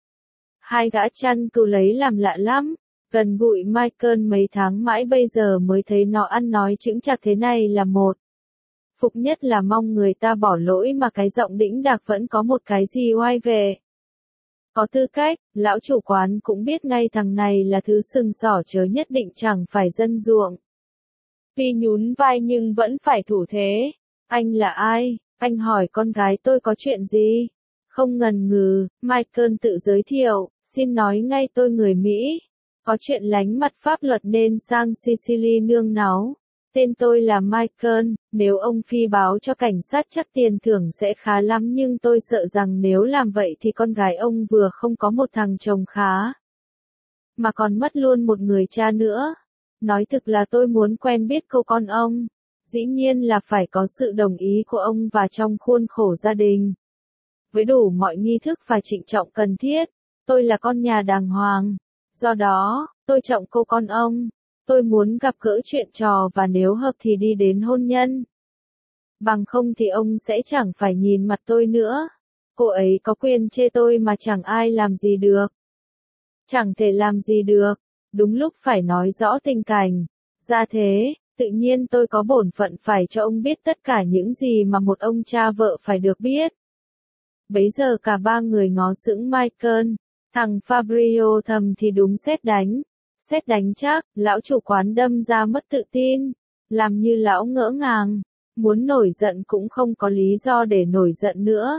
A: Hai gã chăn cừu lấy làm lạ lắm. Gần gũi Michael mấy tháng mãi bây giờ mới thấy nó ăn nói chững chạc thế này là một. Phục nhất là mong người ta bỏ lỗi mà cái giọng đĩnh đạc vẫn có một cái gì oai về. Có tư cách, lão chủ quán cũng biết ngay thằng này là thứ sừng sỏ chớ nhất định chẳng phải dân ruộng. Tuy nhún vai nhưng vẫn phải thủ thế. Anh là ai? Anh hỏi con gái tôi có chuyện gì? Không ngần ngừ, Michael tự giới thiệu, xin nói ngay tôi người Mỹ. Có chuyện lánh mặt pháp luật nên sang Sicily nương náu. Tên tôi là Michael, nếu ông phi báo cho cảnh sát chắc tiền thưởng sẽ khá lắm nhưng tôi sợ rằng nếu làm vậy thì con gái ông vừa không có một thằng chồng khá, mà còn mất luôn một người cha nữa. Nói thực là tôi muốn quen biết cô con ông. Dĩ nhiên là phải có sự đồng ý của ông và trong khuôn khổ gia đình. Với đủ mọi nghi thức và trịnh trọng cần thiết, tôi là con nhà đàng hoàng. Do đó, tôi trọng cô con ông. Tôi muốn gặp gỡ chuyện trò và nếu hợp thì đi đến hôn nhân. Bằng không thì ông sẽ chẳng phải nhìn mặt tôi nữa. Cô ấy có quyền chê tôi mà chẳng ai làm gì được. Chẳng thể làm gì được. Đúng lúc phải nói rõ tình cảnh. Ra thế, tự nhiên tôi có bổn phận phải cho ông biết tất cả những gì mà một ông cha vợ phải được biết. Bấy giờ cả ba người ngó sững Michael. Thằng Fabio thầm thì đúng sét đánh. Sét đánh chắc, lão chủ quán đâm ra mất tự tin. Làm như lão ngỡ ngàng. Muốn nổi giận cũng không có lý do để nổi giận nữa.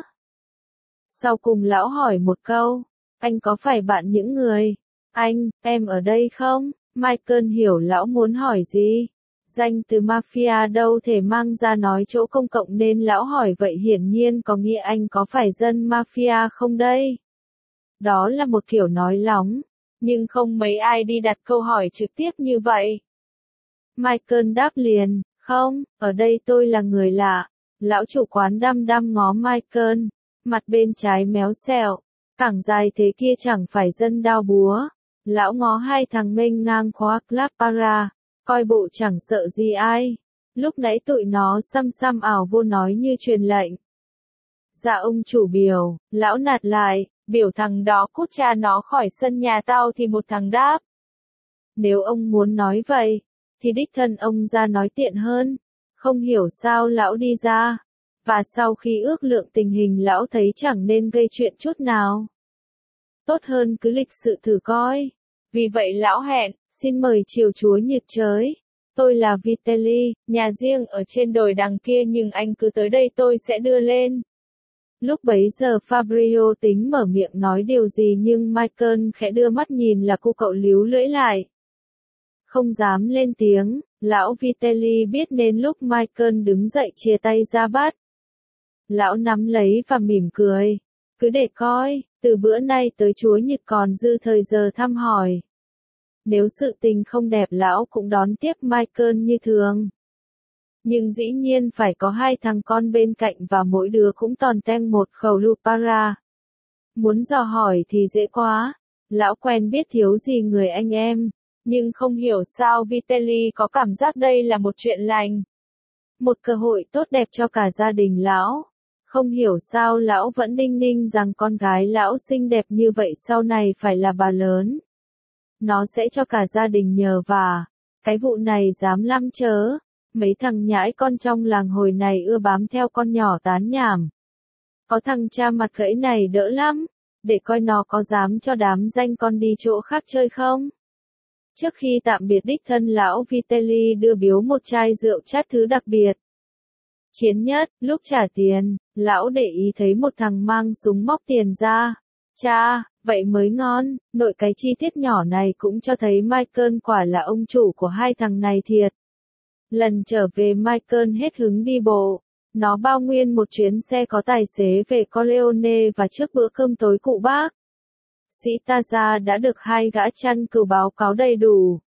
A: Sau cùng lão hỏi một câu. Anh có phải bạn những người? Anh, em ở đây không? Michael hiểu lão muốn hỏi gì. Danh từ mafia đâu thể mang ra nói chỗ công cộng nên lão hỏi vậy hiển nhiên có nghĩa anh có phải dân mafia không đây? Đó là một kiểu nói lóng, nhưng không mấy ai đi đặt câu hỏi trực tiếp như vậy. Michael đáp liền, không, ở đây tôi là người lạ. Lão chủ quán đăm đăm ngó Michael, mặt bên trái méo xẹo, cẳng dài thế kia chẳng phải dân đao búa. Lão ngó hai thằng nghênh ngang khoác Clapara, coi bộ chẳng sợ gì ai. Lúc nãy tụi nó xăm xăm ảo vô nói như truyền lệnh. Dạ ông chủ biểu, lão nạt lại, biểu thằng đó cút cha nó khỏi sân nhà tao thì một thằng đáp. Nếu ông muốn nói vậy, thì đích thân ông ra nói tiện hơn. Không hiểu sao lão đi ra. Và sau khi ước lượng tình hình lão thấy chẳng nên gây chuyện chút nào. Tốt hơn cứ lịch sự thử coi. Vì vậy lão hẹn, xin mời chiều chúa nhiệt chới. Tôi là Vitelli, nhà riêng ở trên đồi đằng kia nhưng anh cứ tới đây tôi sẽ đưa lên. Lúc bấy giờ Fabio tính mở miệng nói điều gì nhưng Michael khẽ đưa mắt nhìn là cô cậu líu lưỡi lại. Không dám lên tiếng, lão Vitelli biết nên lúc Michael đứng dậy chia tay ra bắt. Lão nắm lấy và mỉm cười. Cứ để coi, từ bữa nay tới chúa nhiệt còn dư thời giờ thăm hỏi. Nếu sự tình không đẹp lão cũng đón tiếp Michael như thường. Nhưng dĩ nhiên phải có hai thằng con bên cạnh và mỗi đứa cũng toàn teng một khẩu lupara. Muốn dò hỏi thì dễ quá. Lão quen biết thiếu gì người anh em. Nhưng không hiểu sao Vitelli có cảm giác đây là một chuyện lành. Một cơ hội tốt đẹp cho cả gia đình lão. Không hiểu sao lão vẫn đinh ninh rằng con gái lão xinh đẹp như vậy sau này phải là bà lớn. Nó sẽ cho cả gia đình nhờ vả. Cái vụ này dám lắm chớ. Mấy thằng nhãi con trong làng hồi này ưa bám theo con nhỏ tán nhảm. Có thằng cha mặt gãy này đỡ lắm. Để coi nó có dám cho đám danh con đi chỗ khác chơi không. Trước khi tạm biệt đích thân lão Vitelli đưa biếu một chai rượu chát thứ đặc biệt. Chiến nhất, lúc trả tiền, lão để ý thấy một thằng mang súng móc tiền ra. Cha, vậy mới ngon, nội cái chi tiết nhỏ này cũng cho thấy Michael quả là ông chủ của hai thằng này thiệt. Lần trở về Michael hết hứng đi bộ. Nó bao nguyên một chuyến xe có tài xế về Corleone và trước bữa cơm tối cụ bác. Sĩ Taza đã được hai gã chăn cừu báo cáo đầy đủ.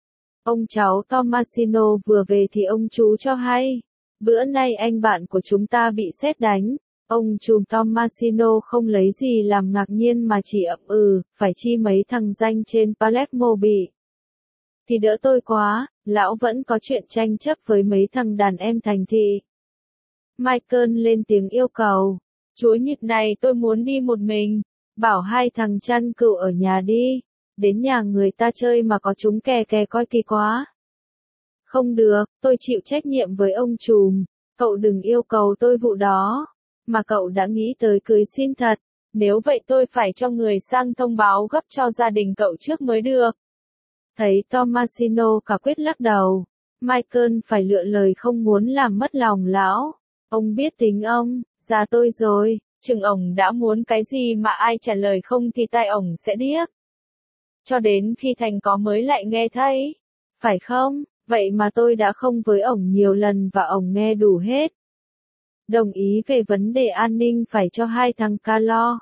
A: Ông cháu Tomasino vừa về thì ông chú cho hay. Bữa nay anh bạn của chúng ta bị sét đánh. Ông trùm Tommasino không lấy gì làm ngạc nhiên mà chỉ ậm ừ, phải chi mấy thằng danh trên Palermo bị. Thì đỡ tôi quá, lão vẫn có chuyện tranh chấp với mấy thằng đàn em thành thị. Michael lên tiếng yêu cầu. Chúa nhật này tôi muốn đi một mình, bảo hai thằng chăn cừu ở nhà đi, đến nhà người ta chơi mà có chúng kè kè coi kỳ quá. Không được, tôi chịu trách nhiệm với ông trùm, cậu đừng yêu cầu tôi vụ đó, mà cậu đã nghĩ tới cưới xin thật, nếu vậy tôi phải cho người sang thông báo gấp cho gia đình cậu trước mới được. Thấy Tommasino cả quyết lắc đầu, Michael phải lựa lời không muốn làm mất lòng lão. Ông biết tính ông, già tôi rồi, chừng ổng đã muốn cái gì mà ai trả lời không thì tai ổng sẽ điếc. Cho đến khi thành có mới lại nghe thấy. Phải không? Vậy mà tôi đã không với ổng nhiều lần và ổng nghe đủ hết. Đồng ý về vấn đề an ninh phải cho hai thằng ca lo.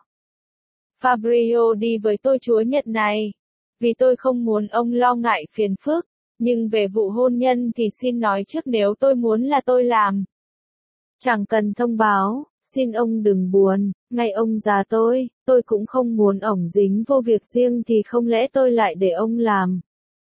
A: Fabio đi với tôi chúa nhật này. Vì tôi không muốn ông lo ngại phiền phức. Nhưng về vụ hôn nhân thì xin nói trước nếu tôi muốn là tôi làm. Chẳng cần thông báo, xin ông đừng buồn, ngay ông già tôi, tôi cũng không muốn ổng dính vô việc riêng thì không lẽ tôi lại để ông làm.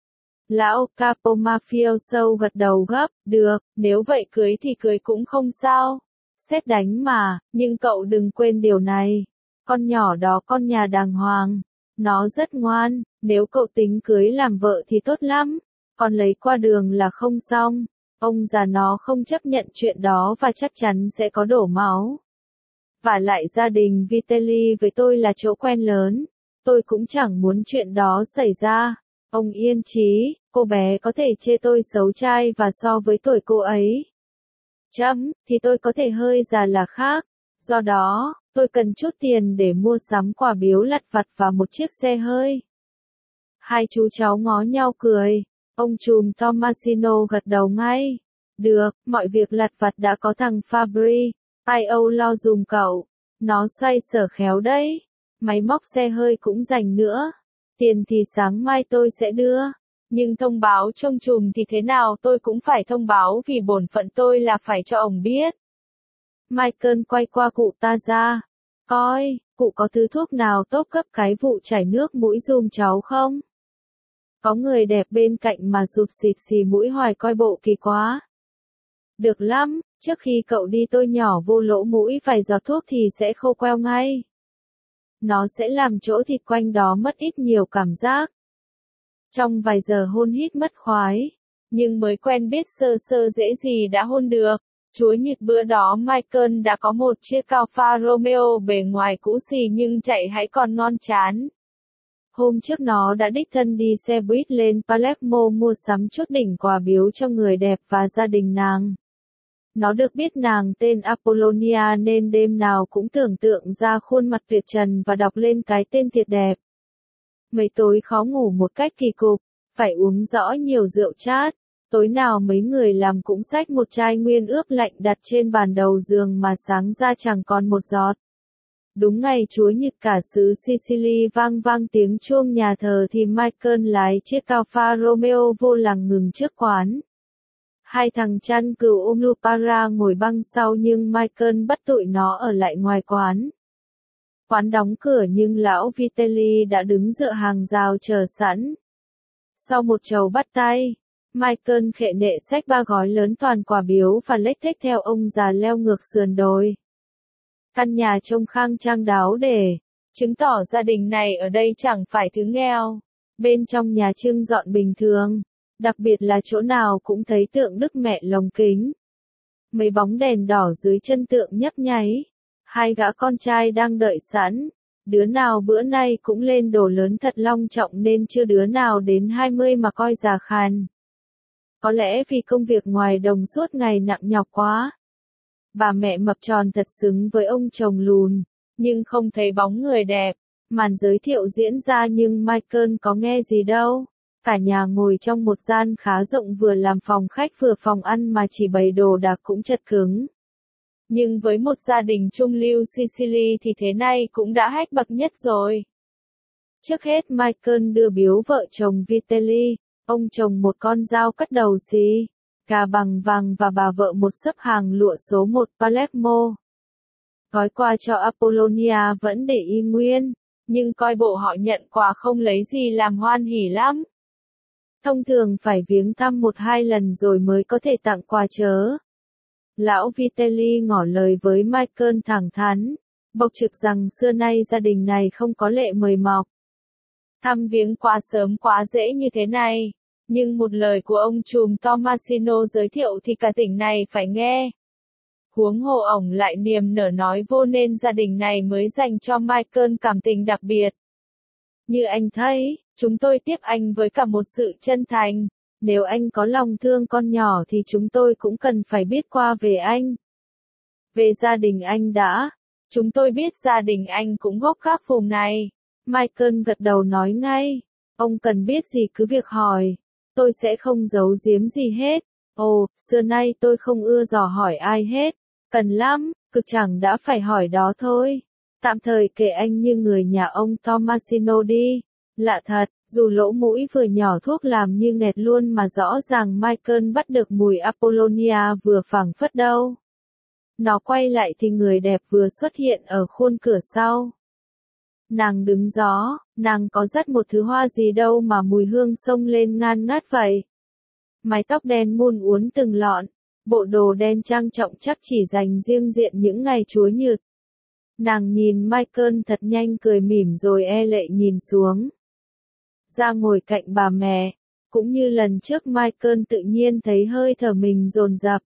A: Lão Capo Mafioso gật đầu gấp, được, nếu vậy cưới thì cưới cũng không sao. Sét đánh mà, nhưng cậu đừng quên điều này. Con nhỏ đó con nhà đàng hoàng. Nó rất ngoan, nếu cậu tính cưới làm vợ thì tốt lắm. Còn lấy qua đường là không xong. Ông già nó không chấp nhận chuyện đó và chắc chắn sẽ có đổ máu. Và lại gia đình Vitelli với tôi là chỗ quen lớn. Tôi cũng chẳng muốn chuyện đó xảy ra. Ông yên chí, cô bé có thể chê tôi xấu trai và so với tuổi cô ấy. Chấm, thì tôi có thể hơi già là khác. Do đó, tôi cần chút tiền để mua sắm quà biếu lặt vặt và một chiếc xe hơi. Hai chú cháu ngó nhau cười. Ông trùm Tommasino gật đầu ngay. Được, mọi việc lặt vặt đã có thằng Fabri. Ai âu lo dùm cậu. Nó xoay sở khéo đấy. Máy móc xe hơi cũng dành nữa. Tiền thì sáng mai tôi sẽ đưa. Nhưng thông báo trông trùm thì thế nào tôi cũng phải thông báo vì bổn phận tôi là phải cho ổng biết. Michael quay qua cụ ta ra. Coi, cụ có thứ thuốc nào tốt cấp cái vụ chảy nước mũi dùm cháu không? Có người đẹp bên cạnh mà rụt xịt xì mũi hoài coi bộ kỳ quá. Được lắm, trước khi cậu đi tôi nhỏ vô lỗ mũi vài giọt thuốc thì sẽ khô queo ngay. Nó sẽ làm chỗ thịt quanh đó mất ít nhiều cảm giác. Trong vài giờ hôn hít mất khoái. Nhưng mới quen biết sơ sơ dễ gì đã hôn được. Chúa nhật bữa đó Michael đã có một chiếc Alfa Romeo bề ngoài cũ xì nhưng chạy hãy còn ngon chán. Hôm trước nó đã đích thân đi xe buýt lên Palermo mua sắm chút đỉnh quà biếu cho người đẹp và gia đình nàng. Nó được biết nàng tên Apollonia nên đêm nào cũng tưởng tượng ra khuôn mặt tuyệt trần và đọc lên cái tên thiệt đẹp. Mấy tối khó ngủ một cách kỳ cục, phải uống rõ nhiều rượu chát. Tối nào mấy người làm cũng xách một chai nguyên ướp lạnh đặt trên bàn đầu giường mà sáng ra chẳng còn một giọt. Đúng ngày Chúa nhật cả xứ Sicily vang vang tiếng chuông nhà thờ thì Michael lái chiếc Alfa Romeo vô làng ngừng trước quán. Hai thằng chăn cừu ôm Lupara ngồi băng sau nhưng Michael bắt tụi nó ở lại ngoài quán. Quán đóng cửa nhưng lão Vitelli đã đứng dựa hàng rào chờ sẵn. Sau một chầu bắt tay, Michael khệ nệ xách ba gói lớn toàn quà biếu và lếch thếch theo ông già leo ngược sườn đồi. Căn nhà trông khang trang đáo để, chứng tỏ gia đình này ở đây chẳng phải thứ nghèo. Bên trong nhà trưng dọn bình thường, đặc biệt là chỗ nào cũng thấy tượng Đức Mẹ lồng kính. Mấy bóng đèn đỏ dưới chân tượng nhấp nháy. Hai gã con trai đang đợi sẵn. Đứa nào bữa nay cũng lên đồ lớn thật long trọng nên chưa đứa nào đến hai mươi mà coi già khàn. Có lẽ vì công việc ngoài đồng suốt ngày nặng nhọc quá. Bà mẹ mập tròn thật xứng với ông chồng lùn, nhưng không thấy bóng người đẹp. Màn giới thiệu diễn ra nhưng Michael có nghe gì đâu. Cả nhà ngồi trong một gian khá rộng vừa làm phòng khách vừa phòng ăn mà chỉ bày đồ đạc cũng chật cứng. Nhưng với một gia đình trung lưu Sicily thì thế này cũng đã hết bậc nhất rồi. Trước hết Michael đưa biếu vợ chồng Vitelli, ông chồng một con dao cắt đầu xì, cà bằng vàng và bà vợ một xấp hàng lụa số một Palermo. Gói quà cho Apollonia vẫn để y nguyên, nhưng coi bộ họ nhận quà không lấy gì làm hoan hỉ lắm. Thông thường phải viếng thăm một hai lần rồi mới có thể tặng quà chớ. Lão Vitelli ngỏ lời với Michael thẳng thắn, bộc trực rằng xưa nay gia đình này không có lệ mời mọc. Thăm viếng quá sớm quá dễ như thế này, nhưng một lời của ông trùm Tommasino giới thiệu thì cả tỉnh này phải nghe. Huống hồ ổng lại niềm nở nói vô nên gia đình này mới dành cho Michael cảm tình đặc biệt. Như anh thấy, chúng tôi tiếp anh với cả một sự chân thành. Nếu anh có lòng thương con nhỏ thì chúng tôi cũng cần phải biết qua về anh. Về gia đình anh đã. Chúng tôi biết gia đình anh cũng gốc gác vùng này. Michael gật đầu nói ngay. Ông cần biết gì cứ việc hỏi. Tôi sẽ không giấu giếm gì hết. Ồ, xưa nay tôi không ưa dò hỏi ai hết. Cần lắm, cực chẳng đã phải hỏi đó thôi. Tạm thời kể anh như người nhà ông Tommasino đi. Lạ thật, dù lỗ mũi vừa nhỏ thuốc làm như nghẹt luôn mà rõ ràng Michael bắt được mùi Apollonia vừa phảng phất đâu. Nó quay lại thì người đẹp vừa xuất hiện ở khuôn cửa sau. Nàng đứng gió, nàng có dắt một thứ hoa gì đâu mà mùi hương xông lên ngan ngát vậy. Mái tóc đen muôn uốn từng lọn, bộ đồ đen trang trọng chắc chỉ dành riêng diện những ngày chúa nhật. Nàng nhìn Michael thật nhanh cười mỉm rồi e lệ nhìn xuống. Ra ngồi cạnh bà mẹ, cũng như lần trước Michael tự nhiên thấy hơi thở mình dồn dập.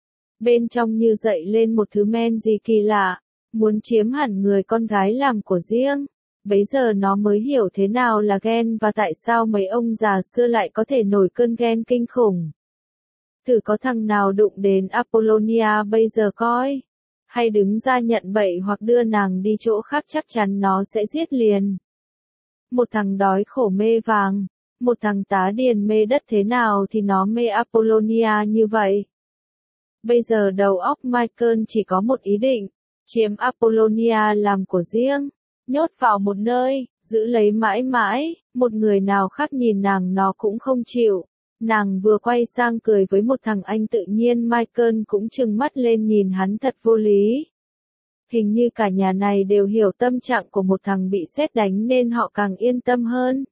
A: Bên trong như dậy lên một thứ men gì kỳ lạ, muốn chiếm hẳn người con gái làm của riêng. Bấy giờ nó mới hiểu thế nào là ghen và tại sao mấy ông già xưa lại có thể nổi cơn ghen kinh khủng. Thử có thằng nào đụng đến Apollonia bây giờ coi. Hay đứng ra nhận bậy hoặc đưa nàng đi chỗ khác chắc chắn nó sẽ giết liền. Một thằng đói khổ mê vàng, một thằng tá điền mê đất thế nào thì nó mê Apollonia như vậy. Bây giờ đầu óc Michael chỉ có một ý định, chiếm Apollonia làm của riêng, nhốt vào một nơi, giữ lấy mãi mãi, một người nào khác nhìn nàng nó cũng không chịu. Nàng vừa quay sang cười với một thằng anh tự nhiên Michael cũng trừng mắt lên nhìn hắn thật vô lý. Hình như cả nhà này đều hiểu tâm trạng của một thằng bị sét đánh nên họ càng yên tâm hơn.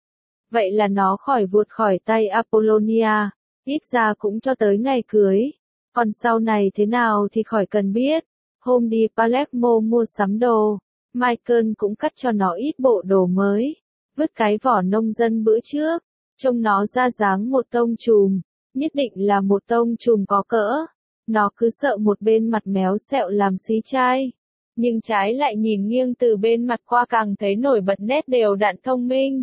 A: Vậy là nó khỏi vụt khỏi tay Apollonia, ít ra cũng cho tới ngày cưới. Còn sau này thế nào thì khỏi cần biết. Hôm đi Palermo mua sắm đồ, Michael cũng cắt cho nó ít bộ đồ mới. Vứt cái vỏ nông dân bữa trước, trông nó ra dáng một tông trùm, nhất định là một tông trùm có cỡ. Nó cứ sợ một bên mặt méo sẹo làm xí trai. Nhưng trái lại nhìn nghiêng từ bên mặt qua càng thấy nổi bật nét đều đặn thông minh.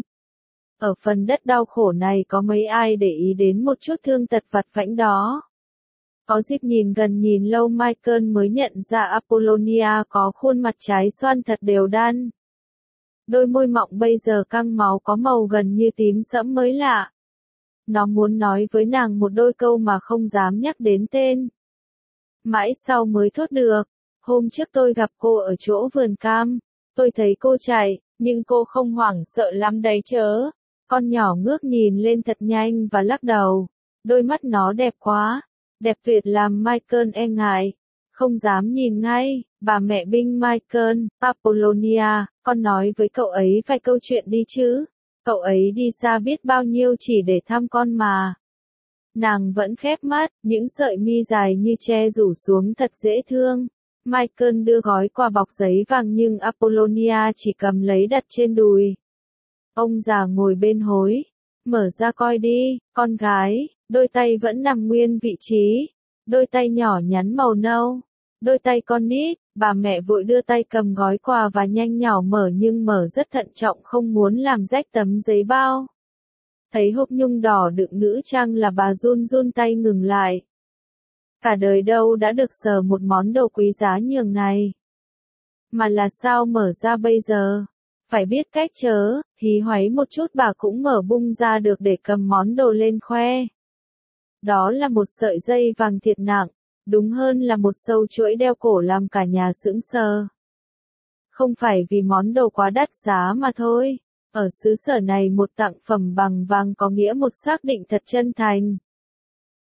A: Ở phần đất đau khổ này có mấy ai để ý đến một chút thương tật vặt vãnh đó. Có dịp nhìn gần nhìn lâu Michael mới nhận ra Apollonia có khuôn mặt trái xoan thật đều đặn. Đôi môi mọng bây giờ căng máu có màu gần như tím sẫm mới lạ. Nó muốn nói với nàng một đôi câu mà không dám nhắc đến tên. Mãi sau mới thốt được. Hôm trước tôi gặp cô ở chỗ vườn cam. Tôi thấy cô chạy, nhưng cô không hoảng sợ lắm đấy chớ. Con nhỏ ngước nhìn lên thật nhanh và lắc đầu. Đôi mắt nó đẹp quá. Đẹp tuyệt làm Michael e ngại. Không dám nhìn ngay. Bà mẹ binh Michael, Apollonia, con nói với cậu ấy vài câu chuyện đi chứ. Cậu ấy đi xa biết bao nhiêu chỉ để thăm con mà. Nàng vẫn khép mắt, những sợi mi dài như tre rủ xuống thật dễ thương. Michael đưa gói quà bọc giấy vàng nhưng Apollonia chỉ cầm lấy đặt trên đùi. Ông già ngồi bên hối. Mở ra coi đi, con gái, đôi tay vẫn nằm nguyên vị trí. Đôi tay nhỏ nhắn màu nâu. Đôi tay con nít, bà mẹ vội đưa tay cầm gói quà và nhanh nhảu mở nhưng mở rất thận trọng không muốn làm rách tấm giấy bao. Thấy hộp nhung đỏ đựng nữ trang là bà run run tay ngừng lại. Cả đời đâu đã được sờ một món đồ quý giá nhường này. Mà là sao mở ra bây giờ? Phải biết cách chớ, hí hoáy một chút bà cũng mở bung ra được để cầm món đồ lên khoe. Đó là một sợi dây vàng thiệt nặng, đúng hơn là một sâu chuỗi đeo cổ làm cả nhà sững sờ. Không phải vì món đồ quá đắt giá mà thôi. Ở xứ sở này một tặng phẩm bằng vàng có nghĩa một xác định thật chân thành.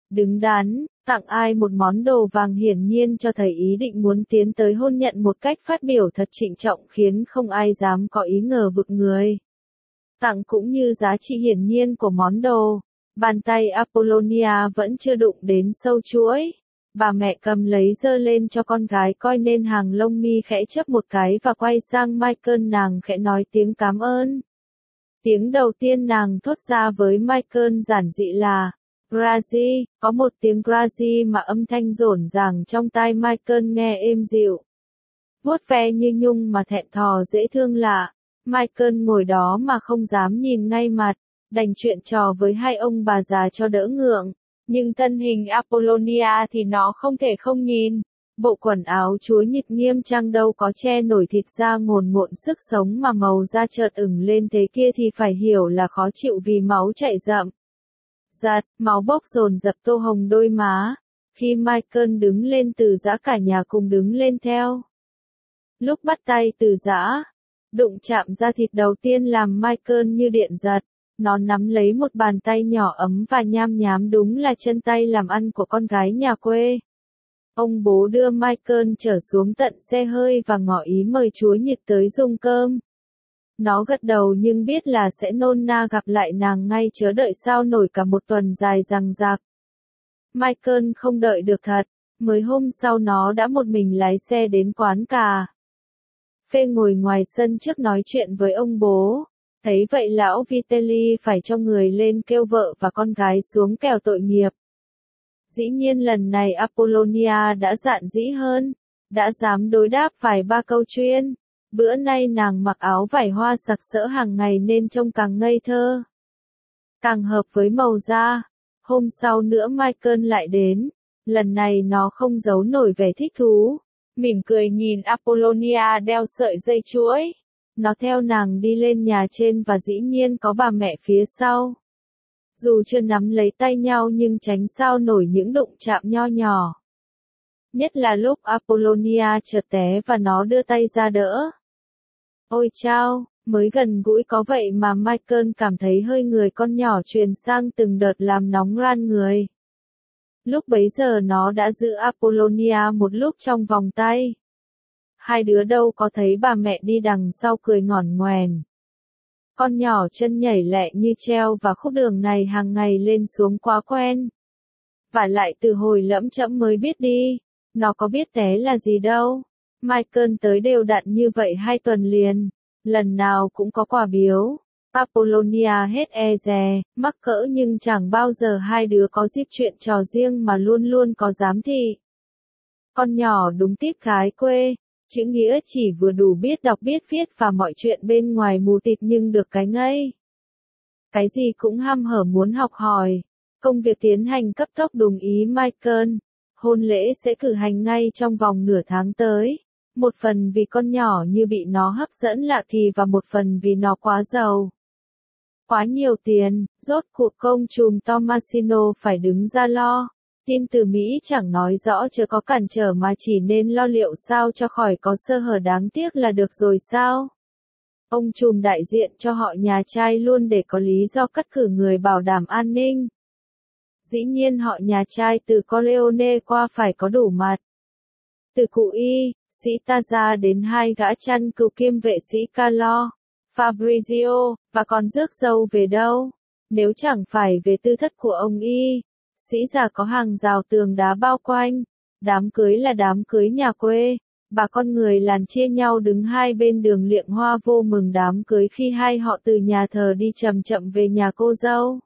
A: đứng đắn, tặng ai một món đồ vàng hiển nhiên cho thấy ý định muốn tiến tới hôn nhận một cách phát biểu thật trịnh trọng khiến không ai dám có ý ngờ vực người. Tặng cũng như giá trị hiển nhiên của món đồ, bàn tay Apollonia vẫn chưa đụng đến sâu chuỗi. Bà mẹ cầm lấy giơ lên cho con gái coi nên hàng lông mi khẽ chớp một cái và quay sang Michael, nàng khẽ nói tiếng cảm ơn. Tiếng đầu tiên nàng thốt ra với Michael giản dị là Grazie, có một tiếng Grazie mà âm thanh rộn ràng trong tai Michael nghe êm dịu. Vuốt ve như nhung mà thẹn thò dễ thương lạ. Michael ngồi đó mà không dám nhìn ngay mặt, đành chuyện trò với hai ông bà già cho đỡ ngượng. Nhưng thân hình Apollonia thì nó không thể không nhìn. Bộ quần áo chúa nhịt nghiêm trang đâu có che nổi thịt da ngồn ngộn sức sống mà màu da chợt ửng lên thế kia thì phải hiểu là khó chịu vì máu chảy rậm. Giật, máu bốc dồn dập tô hồng đôi má. Khi Michael đứng lên từ giã cả nhà cùng đứng lên theo. Lúc bắt tay từ giã, đụng chạm da thịt đầu tiên làm Michael như điện giật. Nó nắm lấy một bàn tay nhỏ ấm và nham nhám, đúng là chân tay làm ăn của con gái nhà quê. Ông bố đưa Michael trở xuống tận xe hơi và ngỏ ý mời chúa Nhật tới dùng cơm. Nó gật đầu nhưng biết là sẽ nôn na gặp lại nàng ngay, chớ đợi sao nổi cả một tuần dài dằng dặc. Michael không đợi được thật, mới hôm sau nó đã một mình lái xe đến quán cà phê ngồi ngoài sân trước nói chuyện với ông bố. Thấy vậy lão Vitelli phải cho người lên kêu vợ và con gái xuống kẻo tội nghiệp. Dĩ nhiên lần này Apollonia đã dạn dĩ hơn, đã dám đối đáp vài ba câu chuyên. Bữa nay nàng mặc áo vải hoa sặc sỡ hàng ngày nên trông càng ngây thơ, càng hợp với màu da. Hôm sau nữa Michael lại đến, lần này nó không giấu nổi vẻ thích thú, mỉm cười nhìn Apollonia đeo sợi dây chuỗi. Nó theo nàng đi lên nhà trên và dĩ nhiên có bà mẹ phía sau. Dù chưa nắm lấy tay nhau nhưng tránh sao nổi những đụng chạm nho nhỏ. Nhất là lúc Apollonia chợt té và nó đưa tay ra đỡ. Ôi chao, mới gần gũi có vậy mà Michael cảm thấy hơi người con nhỏ truyền sang từng đợt làm nóng ran người. Lúc bấy giờ nó đã giữ Apollonia một lúc trong vòng tay. Hai đứa đâu có thấy bà mẹ đi đằng sau cười ngỏn ngoèn. Con nhỏ chân nhảy lẹ như treo và khúc đường này hàng ngày lên xuống quá quen. Và lại từ hồi lẫm chẫm mới biết đi, nó có biết té là gì đâu. Michael tới đều đặn như vậy hai tuần liền, lần nào cũng có quà biếu. Apollonia hết e dè, mắc cỡ nhưng chẳng bao giờ hai đứa có dịp chuyện trò riêng mà luôn luôn có giám thị. Con nhỏ đúng típ gái quê. Chữ nghĩa chỉ vừa đủ biết đọc biết viết và mọi chuyện bên ngoài mù tịt nhưng được cái ngây. Cái gì cũng hăm hở muốn học hỏi. Công việc tiến hành cấp tốc đúng ý Michael. Hôn lễ sẽ cử hành ngay trong vòng nửa tháng tới. Một phần vì con nhỏ như bị nó hấp dẫn lạ kỳ và một phần vì nó quá giàu. Quá nhiều tiền, rốt cuộc công trùm Tomasino phải đứng ra lo. Tin từ Mỹ chẳng nói rõ chớ có cản trở mà chỉ nên lo liệu sao cho khỏi có sơ hở đáng tiếc là được rồi sao. Ông trùm đại diện cho họ nhà trai luôn để có lý do cắt cử người bảo đảm an ninh. Dĩ nhiên họ nhà trai từ Corleone qua phải có đủ mặt. Từ cụ y, sĩ Taza đến hai gã chăn cừu kiêm vệ sĩ Carlo, Fabrizio, và còn rước dâu về đâu. Nếu chẳng phải về tư thất của ông y. Sĩ già có hàng rào tường đá bao quanh, đám cưới là đám cưới nhà quê, bà con người làng chia nhau đứng hai bên đường liệng hoa vô mừng đám cưới khi hai họ từ nhà thờ đi chậm chậm về nhà cô dâu.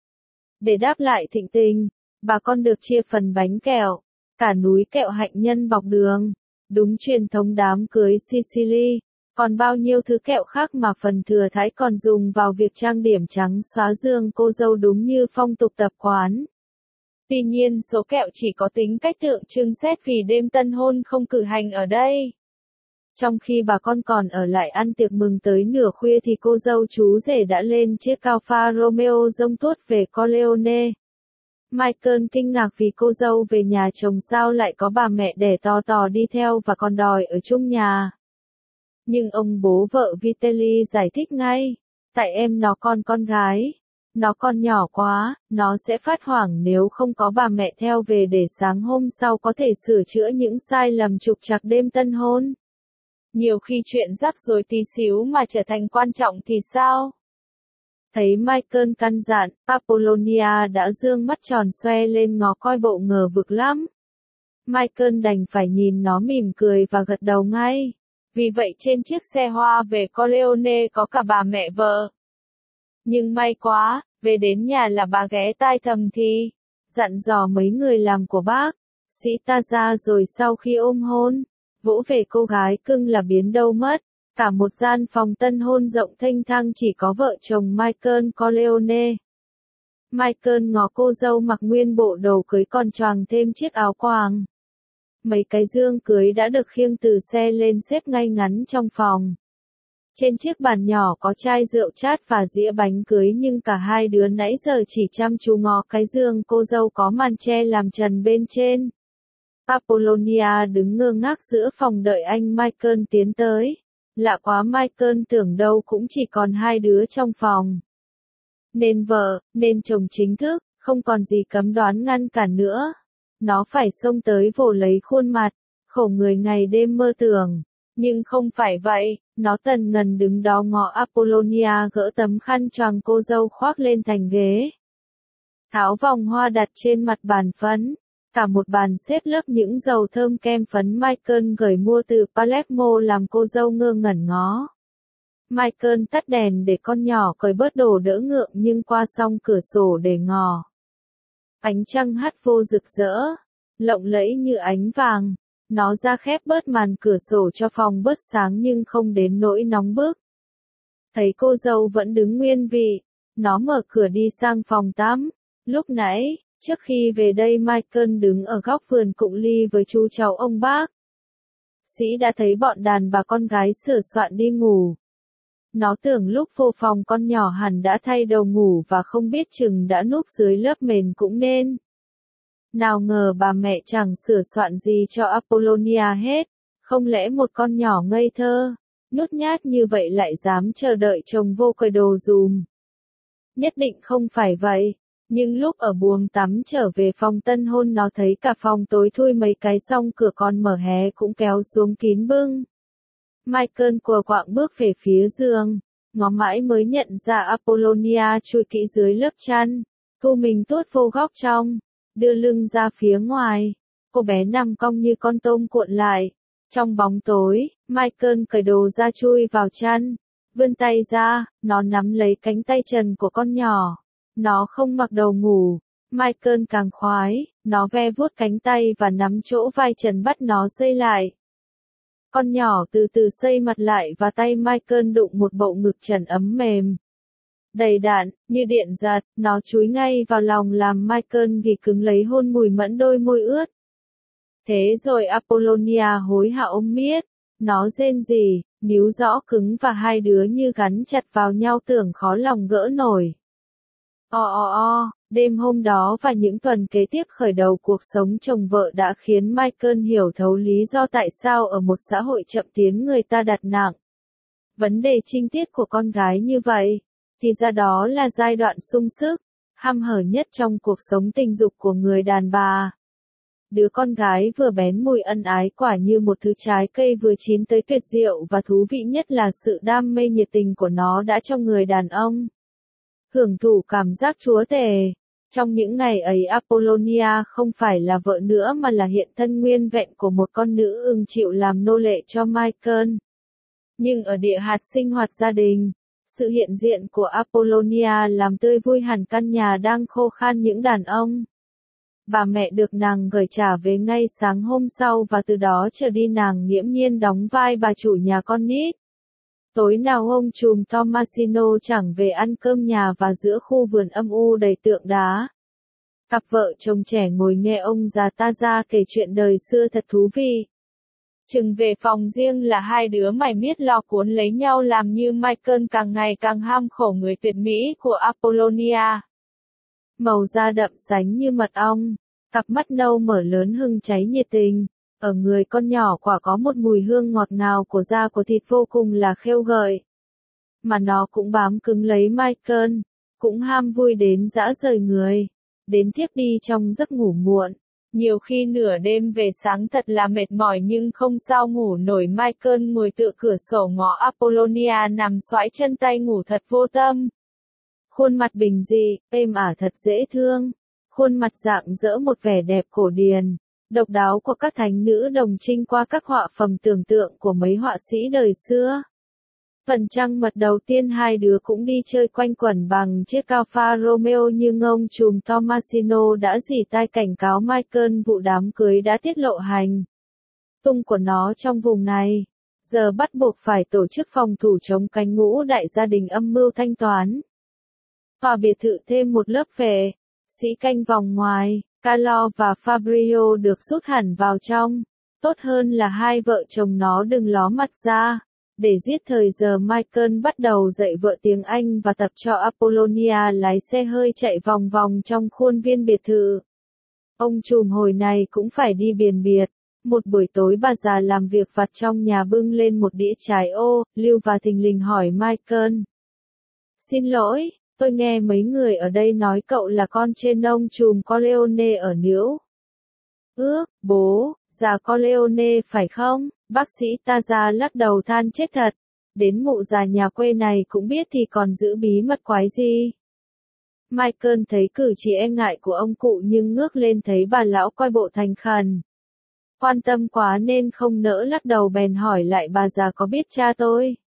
A: Để đáp lại thịnh tình, bà con được chia phần bánh kẹo, cả núi kẹo hạnh nhân bọc đường, đúng truyền thống đám cưới Sicily, còn bao nhiêu thứ kẹo khác mà phần thừa thãi còn dùng vào việc trang điểm trắng xóa dương cô dâu đúng như phong tục tập quán. Tuy nhiên số kẹo chỉ có tính cách tượng trưng xét vì đêm tân hôn không cử hành ở đây. Trong khi bà con còn ở lại ăn tiệc mừng tới nửa khuya thì cô dâu chú rể đã lên chiếc Alfa Romeo rông tuốt về Corleone. Michael kinh ngạc vì cô dâu về nhà chồng sao lại có bà mẹ đẻ to tò đi theo và còn đòi ở chung nhà. Nhưng ông bố vợ Vitelli giải thích ngay, tại em nó con con gái. Nó còn nhỏ quá, nó sẽ phát hoảng nếu không có bà mẹ theo về để sáng hôm sau có thể sửa chữa những sai lầm trục trặc đêm tân hôn. Nhiều khi chuyện rắc rối tí xíu mà trở thành quan trọng thì sao? Thấy Michael căn dặn, Apollonia đã dương mắt tròn xoe lên ngó coi bộ ngờ vực lắm. Michael đành phải nhìn nó mỉm cười và gật đầu ngay. Vì vậy trên chiếc xe hoa về Corleone có cả bà mẹ vợ. Nhưng may quá, về đến nhà là bà ghé tai thầm thì, dặn dò mấy người làm của bác, sĩ ta ra rồi sau khi ôm hôn, vỗ về cô gái cưng là biến đâu mất. Cả một gian phòng tân hôn rộng thênh thang chỉ có vợ chồng Michael Corleone. Michael ngó cô dâu mặc nguyên bộ đồ cưới còn choàng thêm chiếc áo choàng. Mấy cái dương cưới đã được khiêng từ xe lên xếp ngay ngắn trong phòng. Trên chiếc bàn nhỏ có chai rượu chát và dĩa bánh cưới nhưng cả hai đứa nãy giờ chỉ chăm chú ngó cái giường cô dâu có màn che làm trần bên trên. Apollonia đứng ngơ ngác giữa phòng đợi anh Michael tiến tới. Lạ quá, Michael tưởng đâu cũng chỉ còn hai đứa trong phòng. Nên vợ, nên chồng chính thức, không còn gì cấm đoán ngăn cản nữa. Nó phải xông tới vồ lấy khuôn mặt, khổ người ngày đêm mơ tưởng. Nhưng không phải vậy, nó tần ngần đứng đó ngó Apollonia gỡ tấm khăn choàng cô dâu khoác lên thành ghế. Tháo vòng hoa đặt trên mặt bàn phấn. Cả một bàn xếp lớp những dầu thơm kem phấn Michael gửi mua từ Palermo làm cô dâu ngơ ngẩn ngó. Michael tắt đèn để con nhỏ cởi bớt đồ đỡ ngượng nhưng qua song cửa sổ để ngò. Ánh trăng hắt vô rực rỡ, lộng lẫy như ánh vàng. Nó ra khép bớt màn cửa sổ cho phòng bớt sáng nhưng không đến nỗi nóng bức. Thấy cô dâu vẫn đứng nguyên vị, nó mở cửa đi sang phòng tắm. Lúc nãy, trước khi về đây Michael đứng ở góc vườn cụng ly với chú cháu ông bác. Sĩ đã thấy bọn đàn bà con gái sửa soạn đi ngủ. Nó tưởng lúc vô phòng con nhỏ hẳn đã thay đầu ngủ và không biết chừng đã núp dưới lớp mền cũng nên. Nào ngờ bà mẹ chẳng sửa soạn gì cho Apollonia hết. Không lẽ một con nhỏ ngây thơ, nhút nhát như vậy lại dám chờ đợi chồng vô cởi đồ dùm? Nhất định không phải vậy. Nhưng lúc ở buồng tắm trở về phòng tân hôn nó thấy cả phòng tối thui mấy cái song cửa con mở hé cũng kéo xuống kín bưng. Michael quờ quạng bước về phía giường, ngó mãi mới nhận ra Apollonia chui kỹ dưới lớp chăn, cô mình tuốt vô góc trong, đưa lưng ra phía ngoài. Cô bé nằm cong như con tôm cuộn lại. Trong bóng tối, Michael cởi đồ ra chui vào chăn, vươn tay ra, nó nắm lấy cánh tay trần của con nhỏ. Nó không mặc đồ ngủ, Michael càng khoái, nó ve vuốt cánh tay và nắm chỗ vai trần bắt nó xây lại. Con nhỏ từ từ xây mặt lại và tay Michael đụng một bộ ngực trần ấm mềm. Đầy đặn, như điện giật, nó chúi ngay vào lòng làm Michael ghì cứng lấy hôn mùi mẫn đôi môi ướt. Thế rồi Apollonia hối hả ôm miết, nó rên rỉ, níu rõ cứng và hai đứa như gắn chặt vào nhau tưởng khó lòng gỡ nổi. O o o, đêm hôm đó và những tuần kế tiếp khởi đầu cuộc sống chồng vợ đã khiến Michael hiểu thấu lý do tại sao ở một xã hội chậm tiến người ta đặt nặng vấn đề trinh tiết của con gái như vậy, thì ra đó là giai đoạn sung sức, hăm hở nhất trong cuộc sống tình dục của người đàn bà. Đứa con gái vừa bén mùi ân ái quả như một thứ trái cây vừa chín tới tuyệt diệu và thú vị nhất là sự đam mê nhiệt tình của nó đã cho người đàn ông hưởng thụ cảm giác chúa tể. Trong những ngày ấy Apollonia không phải là vợ nữa mà là hiện thân nguyên vẹn của một con nữ ưng chịu làm nô lệ cho Michael. Nhưng ở địa hạt sinh hoạt gia đình, sự hiện diện của Apollonia làm tươi vui hẳn căn nhà đang khô khan những đàn ông. Bà mẹ được nàng gửi trả về ngay sáng hôm sau và từ đó trở đi nàng nghiễm nhiên đóng vai bà chủ nhà con nít. Tối nào ông trùm Tommasino chẳng về ăn cơm nhà và giữa khu vườn âm u đầy tượng đá. Cặp vợ chồng trẻ ngồi nghe ông già ta ra kể chuyện đời xưa thật thú vị. Chừng về phòng riêng là hai đứa mải miết lo cuốn lấy nhau làm như Michael càng ngày càng ham khổ người tuyệt mỹ của Apollonia. Màu da đậm sánh như mật ong, cặp mắt nâu mở lớn hừng cháy nhiệt tình. Ở người con nhỏ quả có một mùi hương ngọt ngào của da của thịt vô cùng là khêu gợi. Mà nó cũng bám cứng lấy Michael. cũng ham vui đến dã rời người, đến thiếp đi trong giấc ngủ muộn. Nhiều khi nửa đêm về sáng thật là mệt mỏi nhưng không sao ngủ nổi. Michael ngồi tựa cửa sổ ngó Apollonia nằm xoãi chân tay ngủ thật vô tâm. Khuôn mặt bình dị, êm ả thật dễ thương. Khuôn mặt rạng rỡ một vẻ đẹp cổ điển, độc đáo của các thánh nữ đồng trinh qua các họa phẩm tưởng tượng của mấy họa sĩ đời xưa. Phần trăng mật đầu tiên hai đứa cũng đi chơi quanh quẩn bằng chiếc Alfa Romeo nhưng ông trùm Tomasino đã rỉ tai cảnh cáo Michael vụ đám cưới đã tiết lộ hành tung của nó trong vùng này. Giờ bắt buộc phải tổ chức phòng thủ chống cánh ngũ đại gia đình âm mưu thanh toán. Tòa biệt thự thêm một lớp vệ sĩ canh vòng ngoài, Carlo và Fabio được rút hẳn vào trong. Tốt hơn là hai vợ chồng nó đừng ló mặt ra. Để giết thời giờ Michael bắt đầu dạy vợ tiếng Anh và tập cho Apollonia lái xe hơi chạy vòng vòng trong khuôn viên biệt thự. Ông trùm hồi này cũng phải đi biền biệt. Một buổi tối bà già làm việc vặt trong nhà bưng lên một đĩa trái ô, lưu và thình lình hỏi Michael. Xin lỗi, tôi nghe mấy người ở đây nói cậu là con trên ông trùm Corleone ở Niễu. Ước, bố, già Corleone phải không? Bác sĩ Taza lắc đầu than chết thật. Đến mụ già nhà quê này cũng biết thì còn giữ bí mật quái gì. Michael thấy cử chỉ e ngại của ông cụ nhưng ngước lên thấy bà lão coi bộ thành khẩn. Quan tâm quá nên không nỡ lắc đầu bèn hỏi lại bà già có biết cha tôi.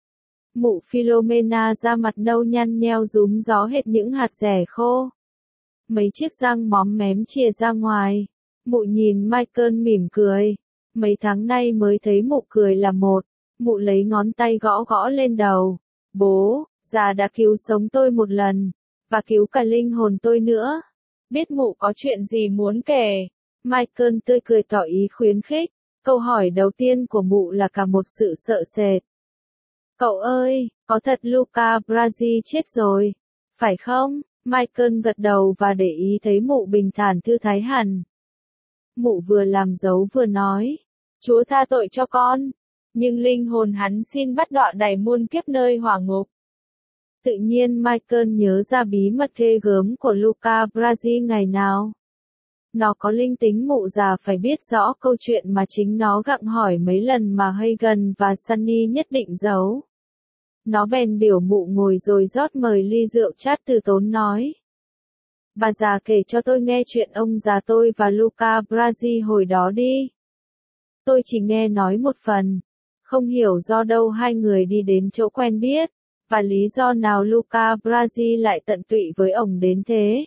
A: Mụ Philomena da mặt nâu nhăn nheo rúm gió hệt những hạt dẻ khô. Mấy chiếc răng móm mém chìa ra ngoài. Mụ nhìn Michael mỉm cười. Mấy tháng nay mới thấy mụ cười là một. Mụ lấy ngón tay gõ gõ lên đầu. Bố, già đã cứu sống tôi một lần. Và cứu cả linh hồn tôi nữa. Biết mụ có chuyện gì muốn kể. Michael tươi cười tỏ ý khuyến khích. Câu hỏi đầu tiên của mụ là cả một sự sợ sệt. Cậu ơi, có thật Luca Brasi chết rồi, phải không? Michael gật đầu và để ý thấy mụ bình thản thư thái hẳn. Mụ vừa làm dấu vừa nói, Chúa tha tội cho con, nhưng linh hồn hắn xin bắt đọa đầy muôn kiếp nơi hỏa ngục. Tự nhiên Michael nhớ ra bí mật ghê gớm của Luca Brasi ngày nào. Nó có linh tính mụ già phải biết rõ câu chuyện mà chính nó gặng hỏi mấy lần mà Hagen và Sunny nhất định giấu. Nó bèn biểu mụ ngồi rồi rót mời ly rượu chát từ tốn nói. Bà già kể cho tôi nghe chuyện ông già tôi và Luca Brasi hồi đó đi. Tôi chỉ nghe nói một phần. Không hiểu do đâu hai người đi đến chỗ quen biết. Và lý do nào Luca Brasi lại tận tụy với ổng đến thế.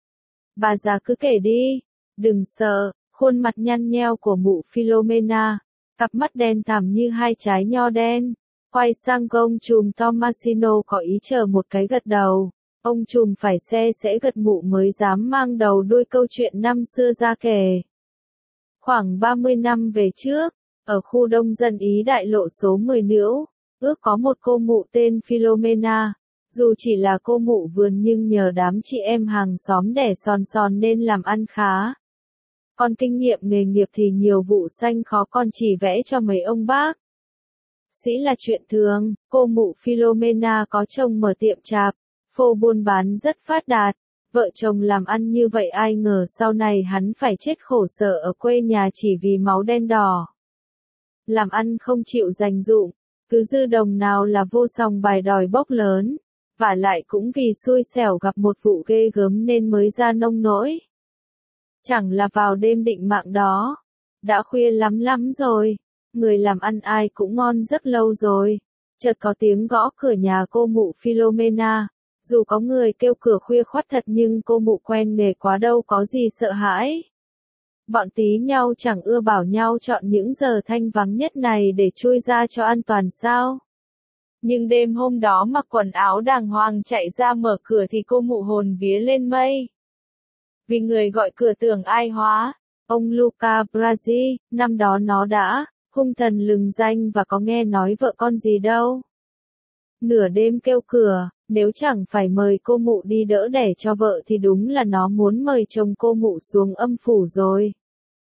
A: Bà già cứ kể đi. Đừng sợ, khuôn mặt nhăn nheo của mụ Philomena, cặp mắt đen thẳm như hai trái nho đen, quay sang ông trùm Tomasino có ý chờ một cái gật đầu. Ông trùm phải xe sẽ gật mụ mới dám mang đầu đuôi câu chuyện năm xưa ra kể. Khoảng ba mươi năm về trước, ở khu đông dân Ý đại lộ số mười Niễu, ước có một cô mụ tên Philomena. Dù chỉ là cô mụ vườn nhưng nhờ đám chị em hàng xóm đẻ son son nên làm ăn khá. Còn kinh nghiệm nghề nghiệp thì nhiều vụ xanh khó con chỉ vẽ cho mấy ông bác. Sĩ là chuyện thường, cô mụ Philomena có chồng mở tiệm chạp, phô buôn bán rất phát đạt. Vợ chồng làm ăn như vậy ai ngờ sau này hắn phải chết khổ sở ở quê nhà chỉ vì máu đen đỏ. Làm ăn không chịu dành dụm, cứ dư đồng nào là vô song bài đòi bốc lớn. Và lại cũng vì xui xẻo gặp một vụ ghê gớm nên mới ra nông nỗi. Chẳng là vào đêm định mạng đó. Đã khuya lắm lắm rồi. Người làm ăn ai cũng ngon giấc lâu rồi. Chợt có tiếng gõ cửa nhà cô mụ Philomena. Dù có người kêu cửa khuya khoắt thật nhưng cô mụ quen nghề quá đâu có gì sợ hãi. Bọn tí nhau chẳng ưa bảo nhau chọn những giờ thanh vắng nhất này để chui ra cho an toàn sao. Nhưng đêm hôm đó mặc quần áo đàng hoàng chạy ra mở cửa thì cô mụ hồn vía lên mây. Vì người gọi cửa tưởng ai hóa, ông Luca Brasi, năm đó nó đã, hung thần lừng danh và có nghe nói vợ con gì đâu. Nửa đêm kêu cửa, nếu chẳng phải mời cô mụ đi đỡ đẻ cho vợ thì đúng là nó muốn mời chồng cô mụ xuống âm phủ rồi.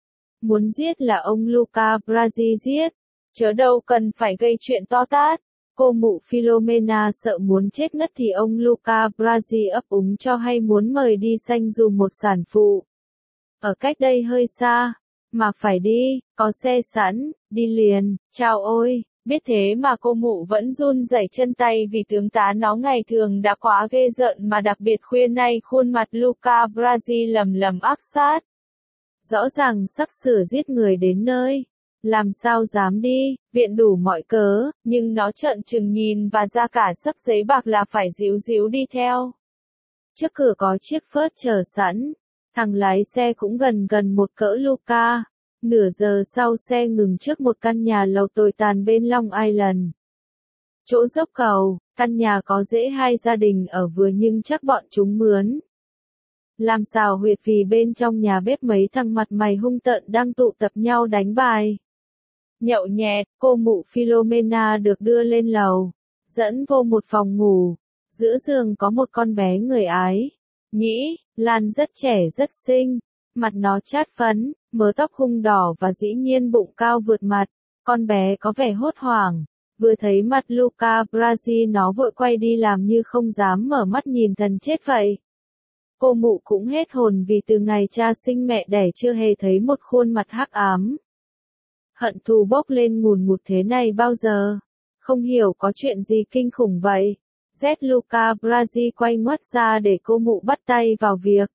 A: Muốn giết là ông Luca Brasi giết, chớ đâu cần phải gây chuyện to tát. Cô mụ Philomena sợ muốn chết ngất thì ông Luca Brasi ấp úng cho hay muốn mời đi sanh dù một sản phụ. Ở cách đây hơi xa, mà phải đi, có xe sẵn, đi liền, chào ôi, biết thế mà cô mụ vẫn run rẩy chân tay vì tướng tá nó ngày thường đã quá ghê rợn mà đặc biệt khuya nay khuôn mặt Luca Brasi lầm lầm ác sát. Rõ ràng sắp sửa giết người đến nơi. Làm sao dám đi, viện đủ mọi cớ, nhưng nó trợn trừng nhìn và ra cả sấp giấy bạc là phải díu díu đi theo. Trước cửa có chiếc phớt chờ sẵn, thằng lái xe cũng gần gần một cỡ Luca. Nửa giờ sau xe ngừng trước một căn nhà lầu tồi tàn bên Long Island. Chỗ dốc cầu, căn nhà có dễ hai gia đình ở vừa nhưng chắc bọn chúng mướn. Làm xào huyệt vì bên trong nhà bếp mấy thằng mặt mày hung tợn đang tụ tập nhau đánh bài. Nhậu nhẹt, cô mụ Philomena được đưa lên lầu, dẫn vô một phòng ngủ. Giữa giường có một con bé người Ái. Nhĩ, Lan rất trẻ rất xinh, mặt nó chát phấn, mớ tóc hung đỏ và dĩ nhiên bụng cao vượt mặt. Con bé có vẻ hốt hoảng, vừa thấy mặt Luca Brasi nó vội quay đi làm như không dám mở mắt nhìn thần chết vậy. Cô mụ cũng hết hồn vì từ ngày cha sinh mẹ đẻ chưa hề thấy một khuôn mặt hắc ám. Hận thù bốc lên ngùn ngụt thế này bao giờ? Không hiểu có chuyện gì kinh khủng vậy. Z Luca Brasi quay ngoắt ra để cô mụ bắt tay vào việc.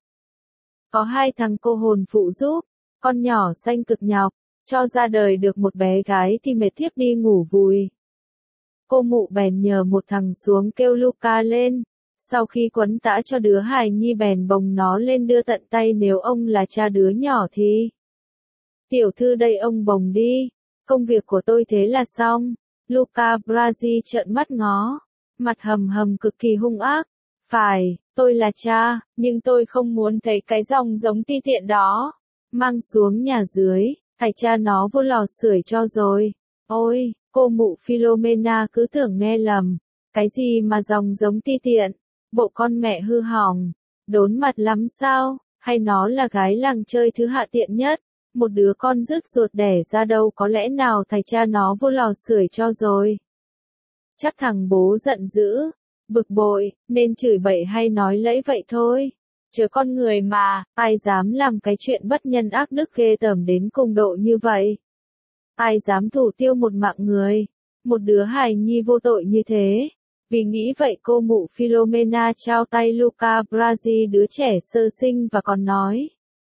A: Có hai thằng cô hồn phụ giúp, con nhỏ xanh cực nhọc, cho ra đời được một bé gái thì mệt thiếp đi ngủ vùi. Cô mụ bèn nhờ một thằng xuống kêu Luca lên. Sau khi quấn tã cho đứa hài nhi bèn bồng nó lên đưa tận tay nếu ông là cha đứa nhỏ thì. Tiểu thư đây ông bồng đi, công việc của tôi thế là xong. Luca Brasi trợn mắt ngó, mặt hầm hầm cực kỳ hung ác. Phải, tôi là cha, nhưng tôi không muốn thấy cái dòng giống ti tiện đó. Mang xuống nhà dưới, thầy cha nó vô lò sưởi cho rồi. Ôi, cô mụ Philomena cứ tưởng nghe lầm. Cái gì mà dòng giống ti tiện? Bộ con mẹ hư hỏng, đốn mặt lắm sao, hay nó là gái làng chơi thứ hạ tiện nhất, một đứa con rứt ruột đẻ ra đâu có lẽ nào thầy cha nó vô lò sưởi cho rồi. Chắc thằng bố giận dữ, bực bội, nên chửi bậy hay nói lẫy vậy thôi. Chứ con người mà, ai dám làm cái chuyện bất nhân ác đức ghê tởm đến cùng độ như vậy? Ai dám thủ tiêu một mạng người, một đứa hài nhi vô tội như thế? Vì nghĩ vậy cô mụ Philomena trao tay Luca Brasi đứa trẻ sơ sinh và còn nói.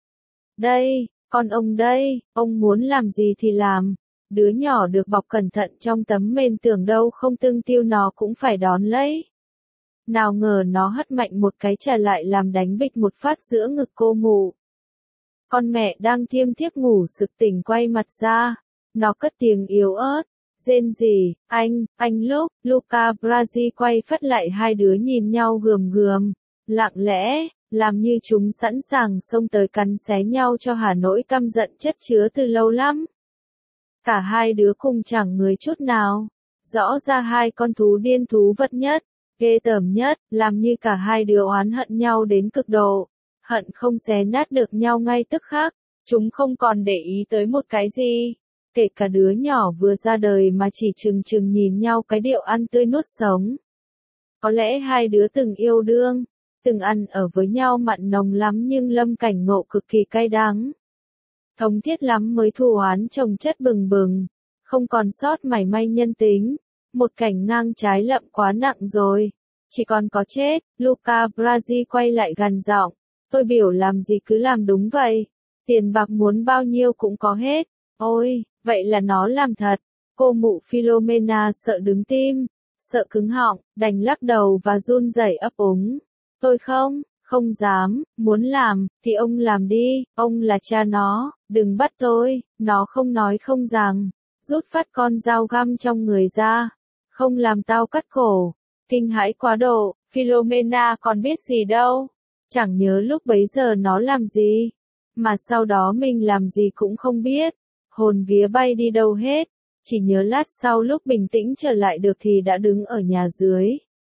A: Đây, con ông đây, ông muốn làm gì thì làm. Đứa nhỏ được bọc cẩn thận trong tấm mền tưởng đâu không tương tiêu nó cũng phải đón lấy. Nào ngờ nó hất mạnh một cái trả lại làm đánh bịch một phát giữa ngực cô mụ. Con mẹ đang thiêm thiếp ngủ sực tỉnh quay mặt ra. Nó cất tiếng yếu ớt. Rên gì, anh, anh lúc, Luca Brasi quay phát lại hai đứa nhìn nhau gườm gườm, lặng lẽ, làm như chúng sẵn sàng xông tới cắn xé nhau cho hả nỗi căm giận chất chứa từ lâu lắm. Cả hai đứa cùng chẳng người chút nào, rõ ra hai con thú điên thú vật nhất, ghê tởm nhất, làm như cả hai đứa oán hận nhau đến cực độ, hận không xé nát được nhau ngay tức khắc, chúng không còn để ý tới một cái gì. Kể cả đứa nhỏ vừa ra đời mà chỉ chừng chừng nhìn nhau cái điệu ăn tươi nuốt sống. Có lẽ hai đứa từng yêu đương, từng ăn ở với nhau mặn nồng lắm nhưng lâm cảnh ngộ cực kỳ cay đắng. Thống thiết lắm mới thù oán chồng chất bừng bừng, không còn sót mảy may nhân tính. Một cảnh ngang trái lậm quá nặng rồi, chỉ còn có chết. Luca Brasi quay lại gằn giọng, tôi biểu làm gì cứ làm đúng vậy, tiền bạc muốn bao nhiêu cũng có hết. Ôi, vậy là nó làm thật. Cô mụ Philomena sợ đứng tim, sợ cứng họng, đành lắc đầu và run rẩy ấp úng. Tôi không, không dám, muốn làm, thì ông làm đi, ông là cha nó, đừng bắt tôi. Nó không nói không rằng, rút phát con dao găm trong người ra. Không làm tao cắt cổ. Kinh hãi quá độ, Philomena còn biết gì đâu. Chẳng nhớ lúc bấy giờ nó làm gì. Mà sau đó mình làm gì cũng không biết. Hồn vía bay đi đâu hết, chỉ nhớ lát sau lúc bình tĩnh trở lại được thì đã đứng ở nhà dưới.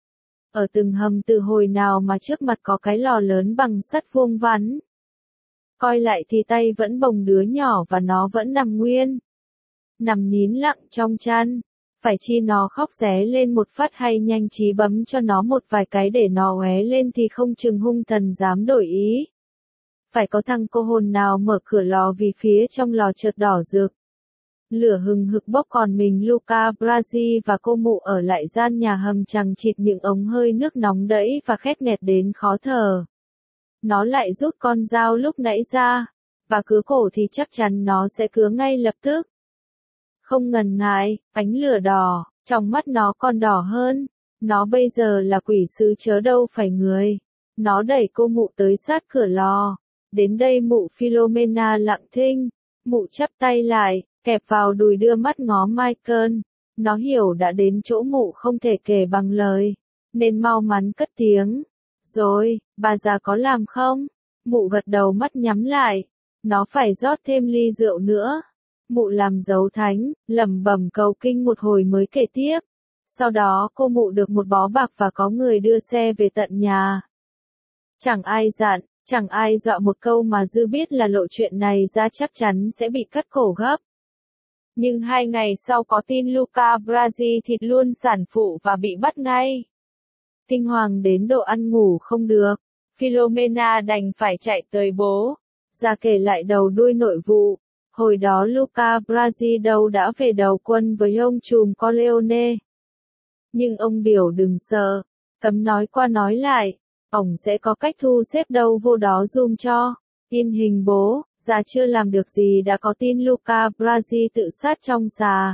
A: Ở từng hầm từ hồi nào mà trước mặt có cái lò lớn bằng sắt vuông vắn. Coi lại thì tay vẫn bồng đứa nhỏ và nó vẫn nằm nguyên. Nằm nín lặng trong chăn. Phải chi nó khóc ré lên một phát hay nhanh trí bấm cho nó một vài cái để nó óe lên thì không chừng hung thần dám đổi ý. Phải có thằng cô hồn nào mở cửa lò vì phía trong lò chợt đỏ rực. Lửa hừng hực bốc còn mình Luca Brasi và cô mụ ở lại gian nhà hầm chằng chịt những ống hơi nước nóng đẫy và khét nghẹt đến khó thở. Nó lại rút con dao lúc nãy ra, và cứa cổ thì chắc chắn nó sẽ cứa ngay lập tức. Không ngần ngại, ánh lửa đỏ, trong mắt nó còn đỏ hơn. Nó bây giờ là quỷ sứ chớ đâu phải người. Nó đẩy cô mụ tới sát cửa lò. Đến đây mụ Philomena lặng thinh. Mụ chắp tay lại, kẹp vào đùi đưa mắt ngó Michael. Nó hiểu đã đến chỗ mụ không thể kể bằng lời, nên mau mắn cất tiếng. Rồi, bà già có làm không? Mụ gật đầu mắt nhắm lại. Nó phải rót thêm ly rượu nữa. Mụ làm dấu thánh, lẩm bẩm cầu kinh một hồi mới kể tiếp. Sau đó cô mụ được một bó bạc và có người đưa xe về tận nhà. Chẳng ai dặn, chẳng ai dọa một câu mà Dư biết là lộ chuyện này ra chắc chắn sẽ bị cắt cổ gấp. Nhưng hai ngày sau có tin Luca Brasi thịt luôn sản phụ và bị bắt ngay. Kinh hoàng đến độ ăn ngủ không được. Philomena đành phải chạy tới bố. Ra kể lại đầu đuôi nội vụ. Hồi đó Luca Brasi đâu đã về đầu quân với ông trùm Corleone. Nhưng ông biểu đừng sợ. Cấm nói qua nói lại. Ổng sẽ có cách thu xếp đâu vô đó giùm cho. In hình bố, già chưa làm được gì đã có tin Luca Brasi tự sát trong xà.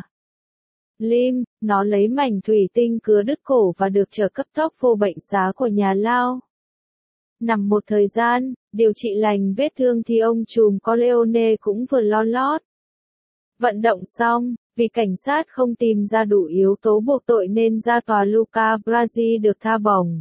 A: Lim, nó lấy mảnh thủy tinh cứa đứt cổ và được trở cấp tốc vô bệnh xá của nhà lao. Nằm một thời gian, điều trị lành vết thương thì ông trùm Corleone cũng vừa lo lót. Vận động xong, vì cảnh sát không tìm ra đủ yếu tố buộc tội nên ra tòa Luca Brasi được tha bổng.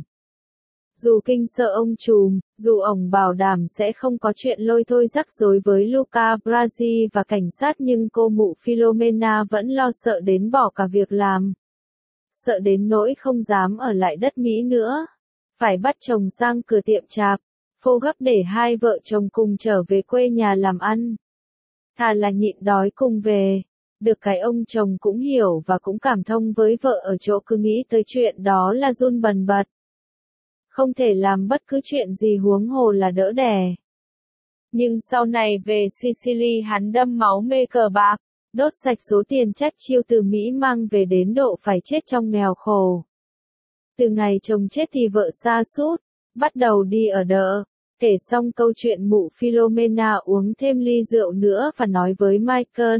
A: Dù kinh sợ ông trùm, dù ổng bảo đảm sẽ không có chuyện lôi thôi rắc rối với Luca Brasi và cảnh sát nhưng cô mụ Philomena vẫn lo sợ đến bỏ cả việc làm. Sợ đến nỗi không dám ở lại đất Mỹ nữa. Phải bắt chồng sang cửa tiệm chạp, phô gấp để hai vợ chồng cùng trở về quê nhà làm ăn. Thà là nhịn đói cùng về. Được cái ông chồng cũng hiểu và cũng cảm thông với vợ ở chỗ cứ nghĩ tới chuyện đó là run bần bật. Không thể làm bất cứ chuyện gì huống hồ là đỡ đẻ. Nhưng sau này về Sicily hắn đâm máu mê cờ bạc, đốt sạch số tiền chắt chiu từ Mỹ mang về đến độ phải chết trong nghèo khổ. Từ ngày chồng chết thì vợ sa sút, bắt đầu đi ở đợ. Kể xong câu chuyện mụ Philomena uống thêm ly rượu nữa và nói với Michael.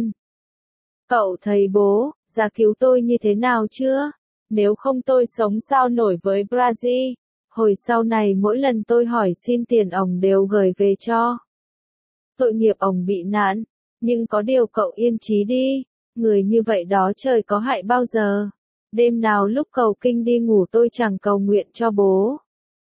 A: Cậu thấy bố, ra cứu tôi như thế nào chưa? Nếu không tôi sống sao nổi với Brasi. Hồi sau này mỗi lần tôi hỏi xin tiền ổng đều gửi về cho. Tội nghiệp ổng bị nạn, nhưng có điều cậu yên chí đi, người như vậy đó trời có hại bao giờ. Đêm nào lúc cầu kinh đi ngủ tôi chẳng cầu nguyện cho bố.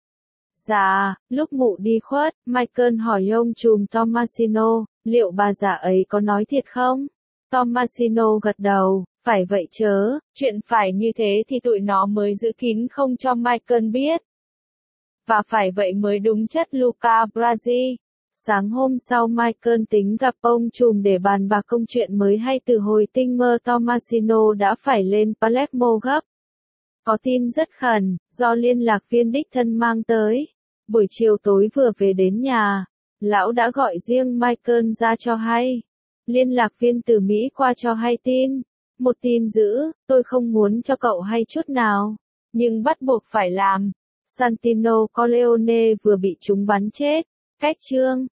A: Dạ, lúc mụ đi khuất, Michael hỏi ông trùm Tommasino, liệu bà già ấy có nói thiệt không? Tommasino gật đầu, phải vậy chớ, chuyện phải như thế thì tụi nó mới giữ kín không cho Michael biết. Và phải vậy mới đúng chất Luca Brasi. Sáng hôm sau Michael tính gặp ông trùm để bàn bạc công chuyện mới hay từ hồi tinh mơ Tommasino đã phải lên Palermo gấp. Có tin rất khẩn, do liên lạc viên đích thân mang tới. Buổi chiều tối vừa về đến nhà, lão đã gọi riêng Michael ra cho hay. Liên lạc viên từ Mỹ qua cho hay tin. Một tin dữ, tôi không muốn cho cậu hay chút nào, nhưng bắt buộc phải làm. Santino Corleone vừa bị chúng bắn chết. Cách chương